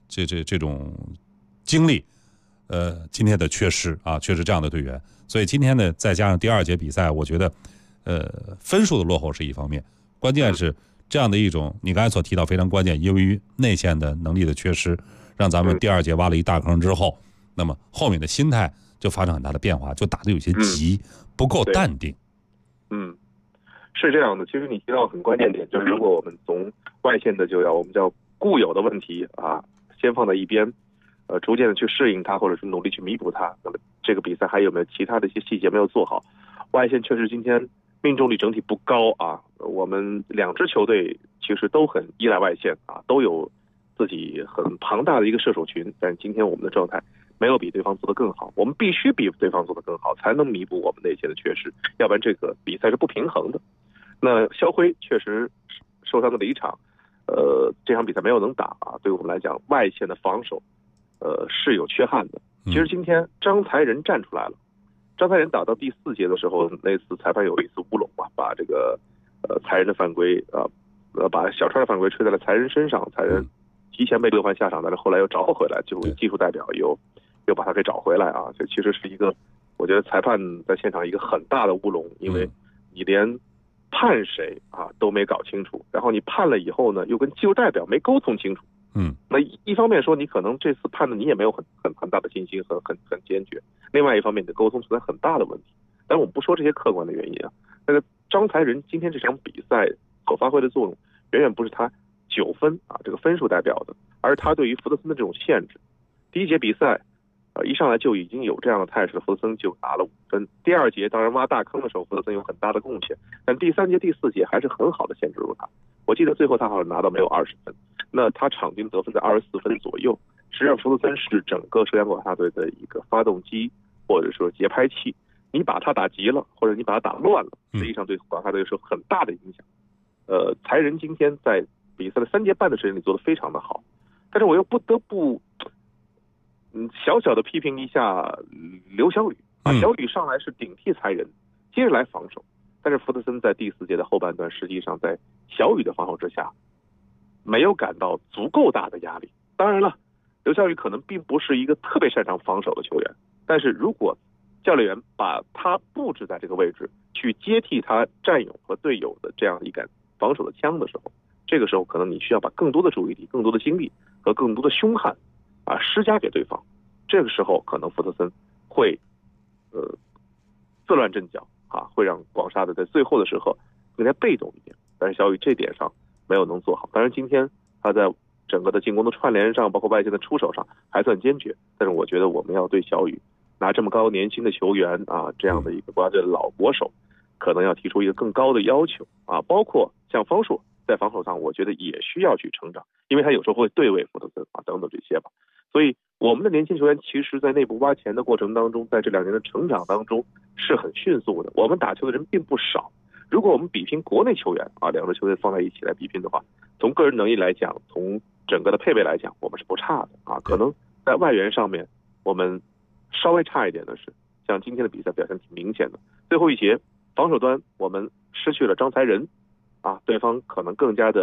经历，今天的缺失这样的队员，所以今天呢再加上第2节比赛，我觉得分数的落后是一方面，关键是这样的一种你刚才所提到非常关键，由于内线的能力的缺失，让咱们第2节挖了一大坑之后，那么后面的心态就发生很大的变化，就打得有些急，不够淡定。
是这样的，其实你提到很关键点，就是如果我们从外线的我们叫固有的问题啊，先放在一边，逐渐的去适应它，或者是努力去弥补它。那么这个比赛还有没有其他的一些细节没有做好？外线确实今天命中率整体不高啊，我们2支球队其实都很依赖外线啊，都有自己很庞大的一个射手群，但今天我们的状态没有比对方做得更好，我们必须比对方做得更好，才能弥补我们内线的缺失，要不然这个比赛是不平衡的。那肖辉确实受伤的离场，这场比赛没有能打啊，对我们来讲外线的防守是有缺憾的。其实今天张才仁站出来了，张才仁打到第4节的时候，那次裁判有一次乌龙嘛，把这个才仁的犯规把小川的犯规吹在了才仁身上，才仁提前被勒换下场，但是后来又找回来，就技术代表又把他给找回来啊，这其实是一个我觉得裁判在现场一个很大的乌龙，因为你连判谁啊都没搞清楚，然后你判了以后呢，又跟技术代表没沟通清楚。那一方面说你可能这次判的你也没有很大的信心和很坚决，另外一方面你的沟通存在很大的问题。但我们不说这些客观的原因啊，那个张才仁今天这场比赛所发挥的作用，远远不是他9分啊这个分数代表的，而他对于福德森的这种限制。第1节比赛一上来就已经有这样的态势，福德森就拿了5分。第2节当然挖大坑的时候，福德森有很大的贡献，但第3节、第4节还是很好的限制住他。我记得最后他好像拿到没有20分，那他场均得分在24分左右。实际上，福德森是整个浙江广厦队的一个发动机或者说节拍器。你把他打急了，或者你把他打乱了，实际上对广厦队是很大的影响。才仁今天在比赛的3节半的时间里做得非常的好，但是我又不得不小小的批评一下刘晓宇啊，小宇上来是顶替才仁，接着来防守，但是福德森在第4节的后半段，实际上在小宇的防守之下，没有感到足够大的压力。当然了，刘晓宇可能并不是一个特别擅长防守的球员，但是如果教练员把他布置在这个位置，去接替他战友和队友的这样一杆防守的枪的时候，这个时候可能你需要把更多的注意力、更多的精力和更多的凶悍施加给对方。这个时候可能福特森会自乱阵脚会让广厦的在最后的时候更加被动一点。但是小宇这点上没有能做好。当然今天他在整个的进攻的串联上，包括外线的出手上还算坚决，但是我觉得我们要对小宇拿这么高年轻的球员这样的一个国家队的老国手，可能要提出一个更高的要求包括像方硕在防守上，我觉得也需要去成长，因为他有时候会对位福特森等等这些吧。所以我们的年轻球员其实在内部挖潜的过程当中，在这2年的成长当中是很迅速的。我们打球的人并不少，如果我们比拼国内球员2支球队放在一起来比拼的话，从个人能力来讲，从整个的配备来讲，我们是不差的可能在外援上面我们稍微差一点的是，像今天的比赛表现挺明显的。最后1节防守端我们失去了张才仁对方可能更加的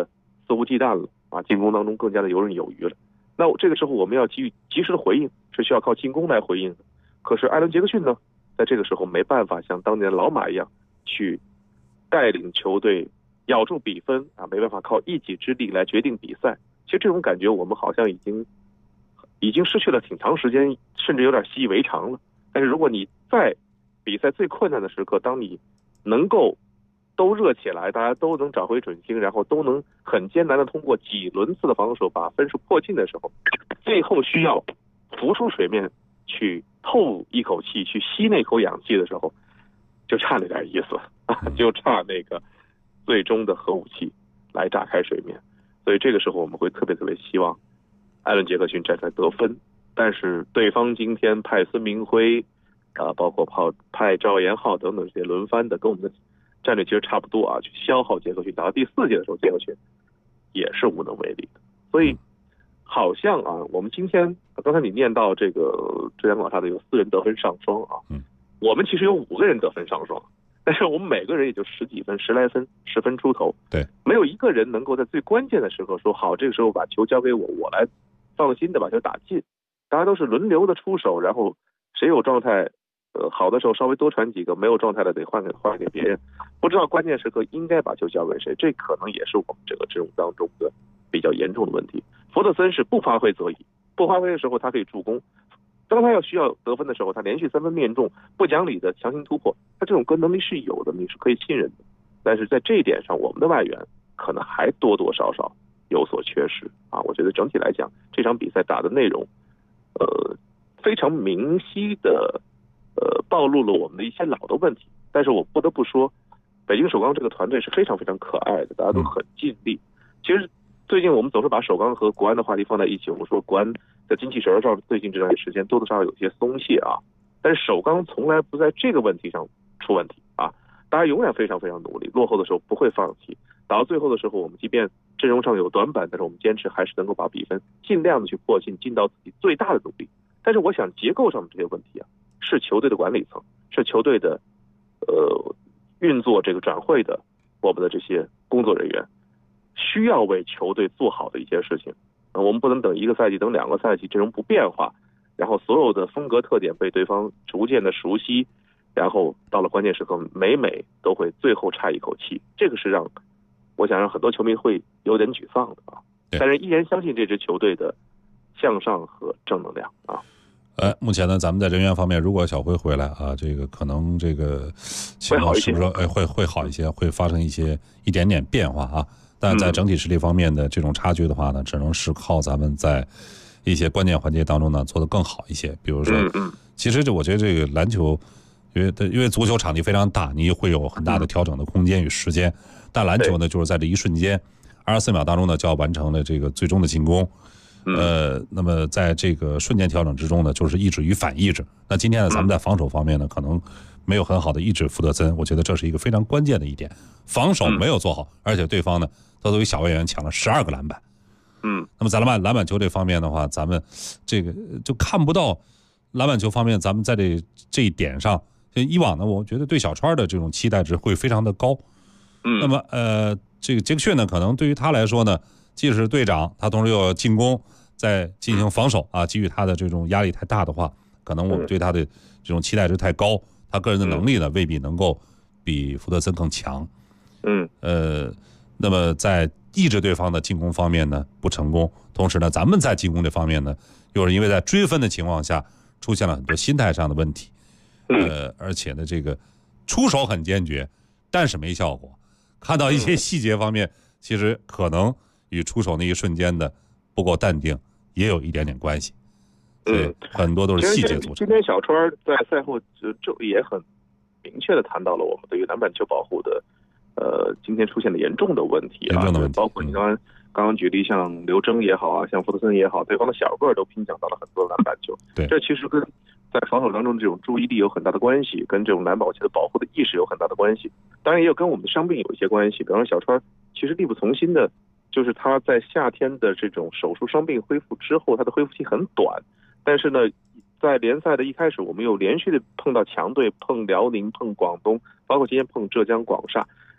肆无忌惮了啊，进攻当中更加的游刃有余了。那这个时候我们要给予及时的回应，是需要靠进攻来回应的。可是艾伦·杰克逊呢，在这个时候没办法像当年的老马一样去带领球队咬住比分啊，没办法靠一己之力来决定比赛。其实这种感觉我们好像已经失去了挺长时间，甚至有点习以为常了。但是如果你在比赛最困难的时刻，当你能够都热起来，大家都能找回准心，然后都能很艰难的通过几轮次的防守把分数迫近的时候，最后需要浮出水面去透一口气，去吸那口氧气的时候，就差那点意思啊，就差那个最终的核武器来炸开水面。所以这个时候我们会特别希望艾伦·杰克逊站出来得分，但是对方今天派孙明辉包括派赵延浩等等这些轮番的，跟我们的战略其实差不多啊，去消耗杰克逊。打到第4节的时候，杰克逊也是无能为力的。所以好像啊，我们今天刚才你念到这个浙江广厦的有4人得分上双啊，我们其实有5个人得分上双，但是我们每个人也就10几分、10来分、10分出头，
对，
没有一个人能够在最关键的时候说好，这个时候把球交给我，我来放心的把球打进。大家都是轮流的出手，然后谁有状态好的时候稍微多传几个，没有状态的得换给别人，不知道关键时刻应该把球交给谁，这可能也是我们这个阵容当中的比较严重的问题。福特森是不发挥则已，不发挥的时候他可以助攻，当他需要得分的时候，他连续3分命中，不讲理的强行突破，他这种个能力是有的，你是可以信任的。但是在这一点上，我们的外援可能还多多少少有所缺失啊。我觉得整体来讲，这场比赛打的内容非常明晰的暴露了我们的一些老的问题。但是我不得不说，北京首钢这个团队是非常非常可爱的，大家都很尽力。其实最近我们总是把首钢和国安的话题放在一起，我们说国安在精气神上最近这段时间多多少少有些松懈啊，但是首钢从来不在这个问题上出问题啊，大家永远非常非常努力，落后的时候不会放弃，打到最后的时候，我们即便阵容上有短板，但是我们坚持还是能够把比分尽量的去迫近，尽到自己最大的努力。但是我想结构上的这些问题啊，是球队的管理层，是球队的运作这个转会的我们的这些工作人员需要为球队做好的一些事情。我们不能等1个赛季、等2个赛季阵容不变化，然后所有的风格特点被对方逐渐的熟悉，然后到了关键时刻每都会最后差一口气，这个是我想让很多球迷会有点沮丧的啊。但是依然相信这支球队的向上和正能量啊。
目前呢，咱们在人员方面，如果小辉回来啊，这个可能这个情况是不是会好一些，会发生一点点变化啊。但在整体实力方面的这种差距的话呢，只能是靠咱们在一些关键环节当中呢做得更好一些。比如说，其实我觉得这个篮球，因为足球场地非常大，你会有很大的调整的空间与时间。但篮球呢，就是在这一瞬间，24秒当中呢就要完成了这个最终的进攻。那么在这个瞬间调整之中呢，就是抑制与反抑制。那今天呢，咱们在防守方面呢，可能没有很好的抑制福德森，我觉得这是一个非常关键的一点。防守没有做好，而且对方呢，他作为小外援抢了12个篮板。那么在篮板球这方面的话，咱们这个就看不到篮板球方面，咱们在这一点上，以往呢，我觉得对小川的这种期待值会非常的高。那么这个杰克逊呢，可能对于他来说呢，既是队长，他同时又要进攻，再进行防守啊，给予他的这种压力太大的话，可能我们对他的这种期待值太高，他个人的能力呢未必能够比福德森更强。那么在抑制对方的进攻方面呢不成功，同时呢咱们在进攻这方面呢又是因为在追分的情况下出现了很多心态上的问题，而且呢这个出手很坚决，但是没效果。看到一些细节方面，其实可能与出手那一瞬间的不够淡定也有一点点关系。对，很多都是细节组成。
今天小川在赛后就也很明确的谈到了我们对于篮板球保护的今天出现的严重的问题啊，包括你刚刚举例，像刘铮也好啊，像福德森也好，对方的小个都拼抢到了很多篮板球。
对，
这其实跟在防守当中这种注意力有很大的关系，跟这种篮板球的保护的意识有很大的关系。当然也有跟我们的伤病有一些关系，比方说小川其实力不从心的，就是他在夏天的这种手术伤病恢复之后，他的恢复期很短。但是呢，在联赛的一开始，我们又连续的碰到强队，碰辽宁、碰广东，包括今天碰浙江广厦，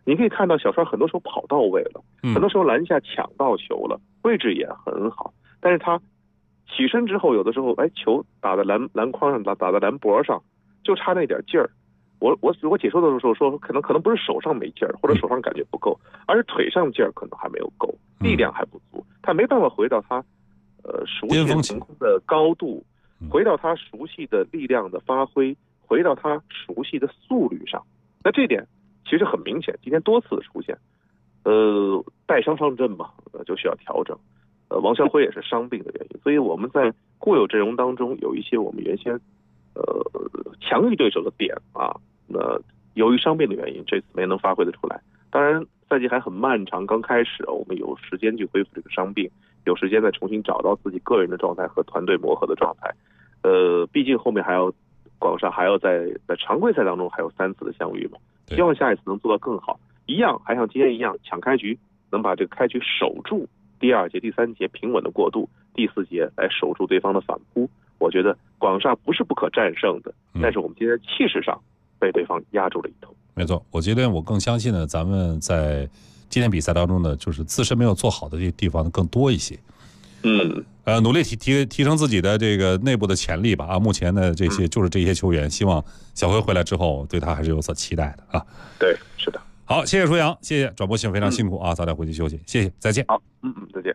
你可以看到小川很多时候跑到位了，很多时候篮下抢到球了，位置也很好，但是他起身之后，有的时候球打在篮筐上，打在篮脖上，就差那点劲儿。我解说的时候说，可能不是手上没劲儿，或者手上感觉不够，而是腿上劲儿可能还没有够，力量还不足，他没办法回到他熟悉腾空的高度，回到他熟悉的力量的发挥，回到他熟悉的速率上。那这点其实很明显，今天多次的出现，带伤上阵嘛，就需要调整。王啸辉也是伤病的原因，所以我们在固有阵容当中有一些我们原先强于对手的点啊，那由于伤病的原因，这次没能发挥得出来。当然，赛季还很漫长，刚开始我们有时间去恢复这个伤病，有时间再重新找到自己个人的状态和团队磨合的状态。毕竟后面广厦还要在常规赛当中还有3次的相遇嘛，希望下一次能做到更好，还像今天一样抢开局，能把这个开局守住，第2节、第3节平稳的过渡，第4节来守住对方的反扑。我觉得广厦不是不可战胜的，但是我们今天气势上被对方压住了一头。
没错，我觉得我更相信呢，咱们在今天比赛当中呢，就是自身没有做好的地方更多一些。努力提升自己的这个内部的潜力吧。啊，目前的这些球员，希望小辉回来之后对他还是有所期待的啊。
对，是的。
好，谢谢舒阳，谢谢转播性非常辛苦啊，早点回去休息，谢谢，再见。
好，再见。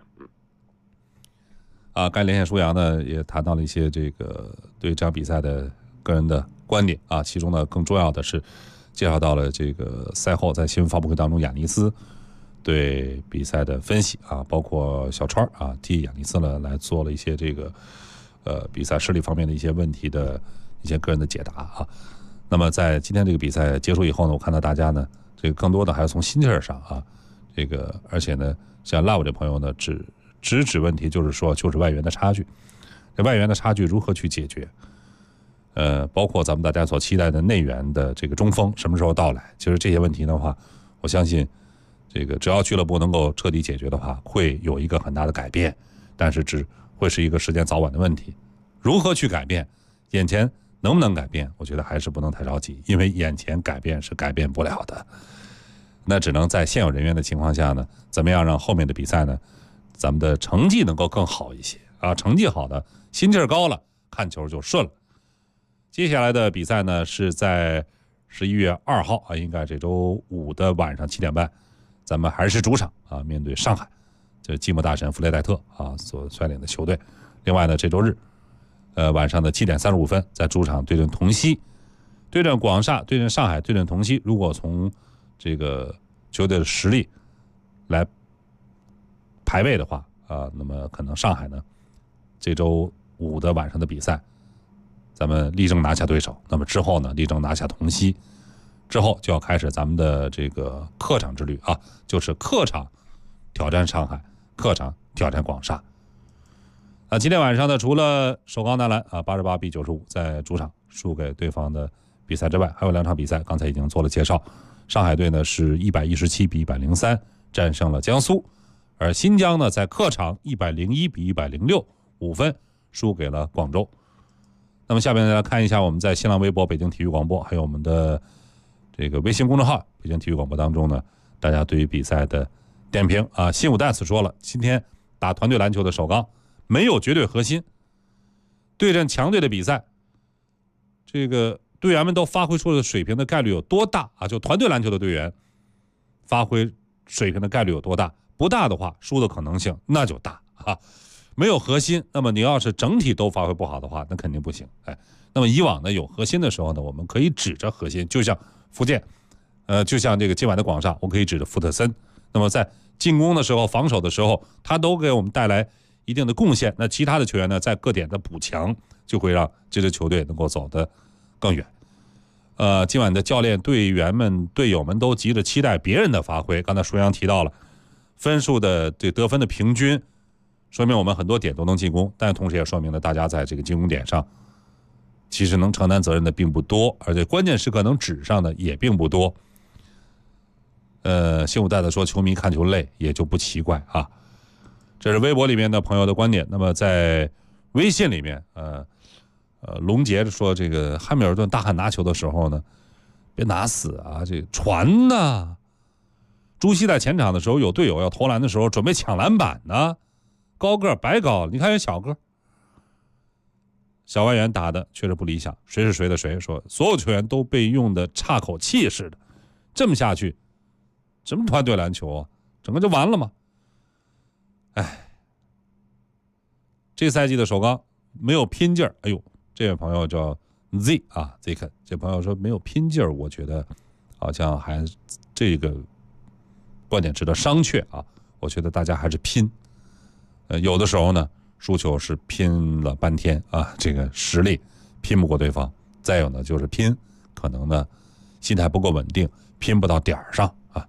刚才连线舒阳呢，也谈到了一些这个对这场比赛的个人的观点啊，其中呢更重要的是介绍到了这个赛后在新闻发布会当中亚尼斯对比赛的分析啊，包括小川啊替亚尼斯呢来做了一些这个比赛实力方面的一些问题的一些个人的解答啊。那么在今天这个比赛结束以后呢，我看到大家呢这个更多的还是从心气儿上啊，这个而且呢像 Love 这朋友呢直指问题，就是外援的差距，这外援的差距如何去解决？包括咱们大家所期待的内援的这个中锋什么时候到来？其实这些问题的话，我相信这个只要俱乐部能够彻底解决的话，会有一个很大的改变，但是只会是一个时间早晚的问题。如何去改变？眼前能不能改变？我觉得还是不能太着急，因为眼前改变是改变不了的。那只能在现有人员的情况下呢，怎么样让后面的比赛呢，咱们的成绩能够更好一些啊？成绩好的，心气儿高了，看球就顺了。接下来的比赛呢，是在11月2号啊，应该这周5的晚上7点半，咱们还是主场啊，面对上海，这寂寞大神弗雷戴特啊所率领的球队。另外呢，这周日，晚上的7点35分，在主场对阵同曦，对阵广厦，对阵上海，对阵同曦。如果从这个球队的实力来排位的话啊，那么可能上海呢，这周5的晚上的比赛，咱们力争拿下对手。那么之后呢，力争拿下同曦，之后就要开始咱们的这个客场之旅啊，就是客场挑战上海，客场挑战广厦。今天晚上呢，除了首钢男篮啊88比95在主场输给对方的比赛之外，还有2场比赛，刚才已经做了介绍。上海队呢是117比103战胜了江苏，而新疆呢在客场101比106 5分输给了广州。那么下面来看一下我们在新浪微博北京体育广播，还有我们的这个微信公众号北京体育广播当中呢，大家对于比赛的点评啊。新武dance说了，今天打团队篮球的首钢没有绝对核心，对阵强队的比赛，这个队员们都发挥出了水平的概率有多大啊？就团队篮球的队员发挥水平的概率有多大？不大的话，输的可能性那就大啊。没有核心，那么你要是整体都发挥不好的话，那肯定不行。那么以往呢有核心的时候呢，我们可以指着核心，就像福建，就像这个今晚的广厦，我可以指着福特森。那么在进攻的时候、防守的时候，他都给我们带来一定的贡献。那其他的球员呢，在各点的补强，就会让这支球队能够走得更远。今晚的教练、队员们、队友们都急着期待别人的发挥。刚才舒阳提到了分数的这得分的平均，说明我们很多点都能进攻，但同时也说明了大家在这个进攻点上其实能承担责任的并不多，而且关键时刻能指上的也并不多。新武带的说球迷看球累也就不奇怪啊。这是微博里面的朋友的观点。那么在微信里面，龙杰说这个汉密尔顿大汉拿球的时候呢，别拿死啊，这传呐， 朱熹在前场的时候，有队友要投篮的时候准备抢篮板呢，高个白高，你看有小个，小外援打的确实不理想。谁是谁的谁说所有球员都被用的岔口气似的，这么下去什么团队篮球啊，整个就完了吗？哎，这赛季的首钢没有拼劲儿。哎呦，这位朋友叫 Z 啊 ，Zken， 这朋友说没有拼劲儿，我觉得好像还这个观点值得商榷啊。我觉得大家还是拼，有的时候呢输球是拼了半天啊，这个实力拼不过对方；再有呢就是拼，可能呢心态不够稳定，拼不到点儿上啊。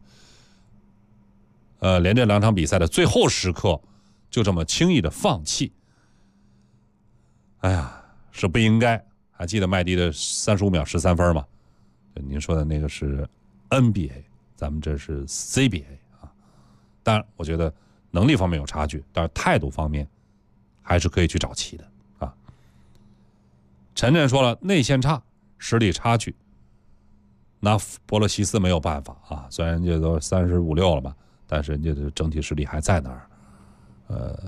连这2场比赛的最后时刻就这么轻易的放弃，哎呀，是不应该。还记得麦迪的35秒13分吗？您说的那个是 NBA， 咱们这是 CBA 啊。当然我觉得能力方面有差距，但是态度方面还是可以去找齐的啊。陈震说了，内线差，实力差距，拿波罗西斯没有办法啊。虽然人家都35、36了吧，但是人家的整体实力还在那儿。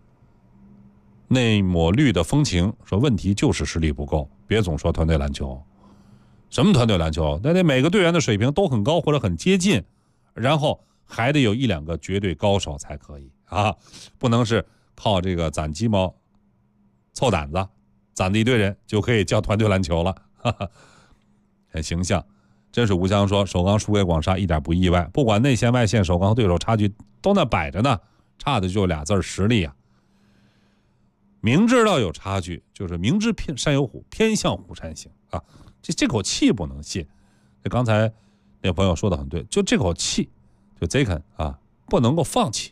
内抹绿的风情说，问题就是实力不够，别总说团队篮球。什么团队篮球？那得每个队员的水平都很高或者很接近，然后还得有1、2个绝对高手才可以啊，不能是靠这个攒鸡毛凑胆子，攒的一堆人就可以叫团队篮球了，哈哈，很形象。真水无香说，首钢输给广厦一点不意外，不管内线外线，首钢和对手差距都那摆着呢，差的就2字实力啊。明知道有差距，就是明知山有虎，偏向虎山行啊！这口气不能泄。这刚才那个朋友说的很对，就这口气，就 Zken 啊，不能够放弃。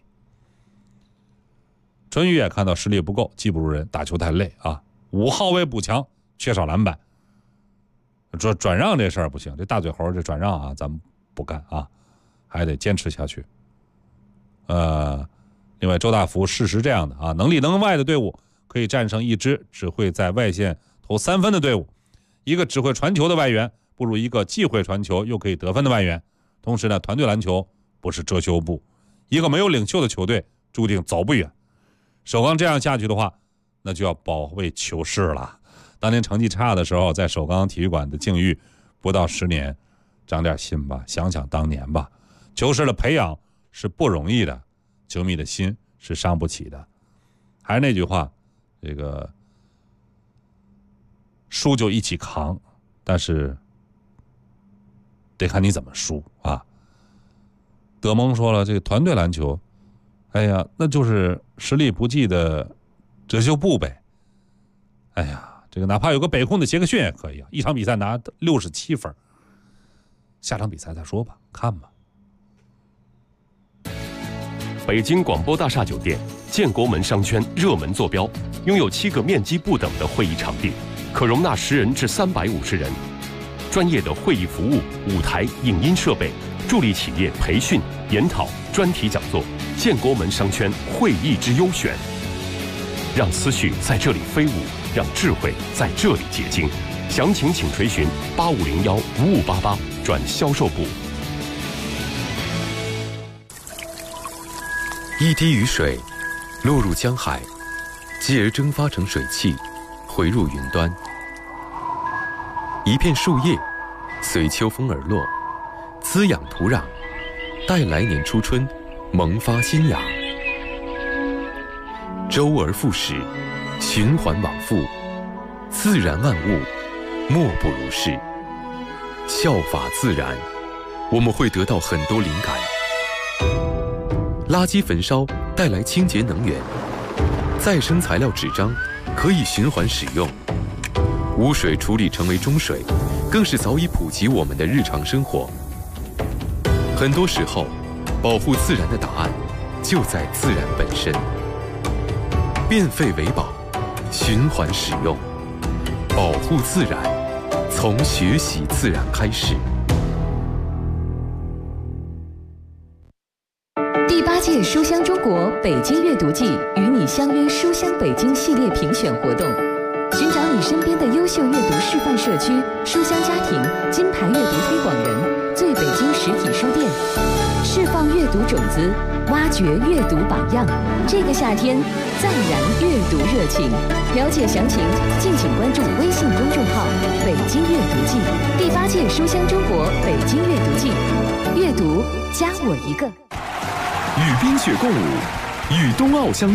春雨也看到实力不够，技不如人，打球太累啊。5号位补强，缺少篮板。转让这事儿不行，这大嘴猴这转让啊，咱们不干啊，还得坚持下去。另外周大福事实这样的啊，能里能外的队伍可以战胜一支只会在外线投3分的队伍，一个只会传球的外援不如一个既会传球又可以得分的外援。同时呢，团队篮球不是遮羞布，一个没有领袖的球队注定走不远。首钢这样下去的话，那就要保卫球市了。当年成绩差的时候，在首钢体育馆的境遇，不到10年，长点心吧，想想当年吧。球市的培养是不容易的，球迷的心是伤不起的。还是那句话，这个输就一起扛，但是得看你怎么输啊。德蒙说了，这个团队篮球，哎呀，那就是实力不济的遮羞布呗。哎呀，这个哪怕有个北控的杰克逊也可以啊，一场比赛拿67分，下场比赛再说吧，看吧。
北京广播大厦酒店，建国门商圈热门坐标，拥有7个面积不等的会议场地，可容纳10人至350人。专业的会议服务、舞台、影音设备，助力企业培训、研讨、专题讲座。建国门商圈会议之优选，让思绪在这里飞舞，让智慧在这里结晶。详情请垂询8501-5588转销售部。
一滴雨水落入江海，继而蒸发成水汽，回入云端。一片树叶随秋风而落，滋养土壤，待来年初春萌发新芽。周而复始，循环往复，自然万物莫不如是。效法自然，我们会得到很多灵感。垃圾焚烧带来清洁能源，再生材料纸张可以循环使用，污水处理成为中水，更是早已普及我们的日常生活。很多时候，保护自然的答案就在自然本身。变废为宝，循环使用，保护自然，从学习自然开始。
第8届书香中国北京阅读季与你相约书香北京系列评选活动，寻找你身边的优秀阅读示范社区、书香家庭、金牌阅读推广人、最北京实体书店。 释放阅读种子，挖掘阅读榜样。这个夏天，再燃阅读热情。了解详情，敬请关注微信公众号“北京阅读季”第8届书香中国北京阅读季。阅读加我一个。
与冰雪共舞，与冬奥相遇。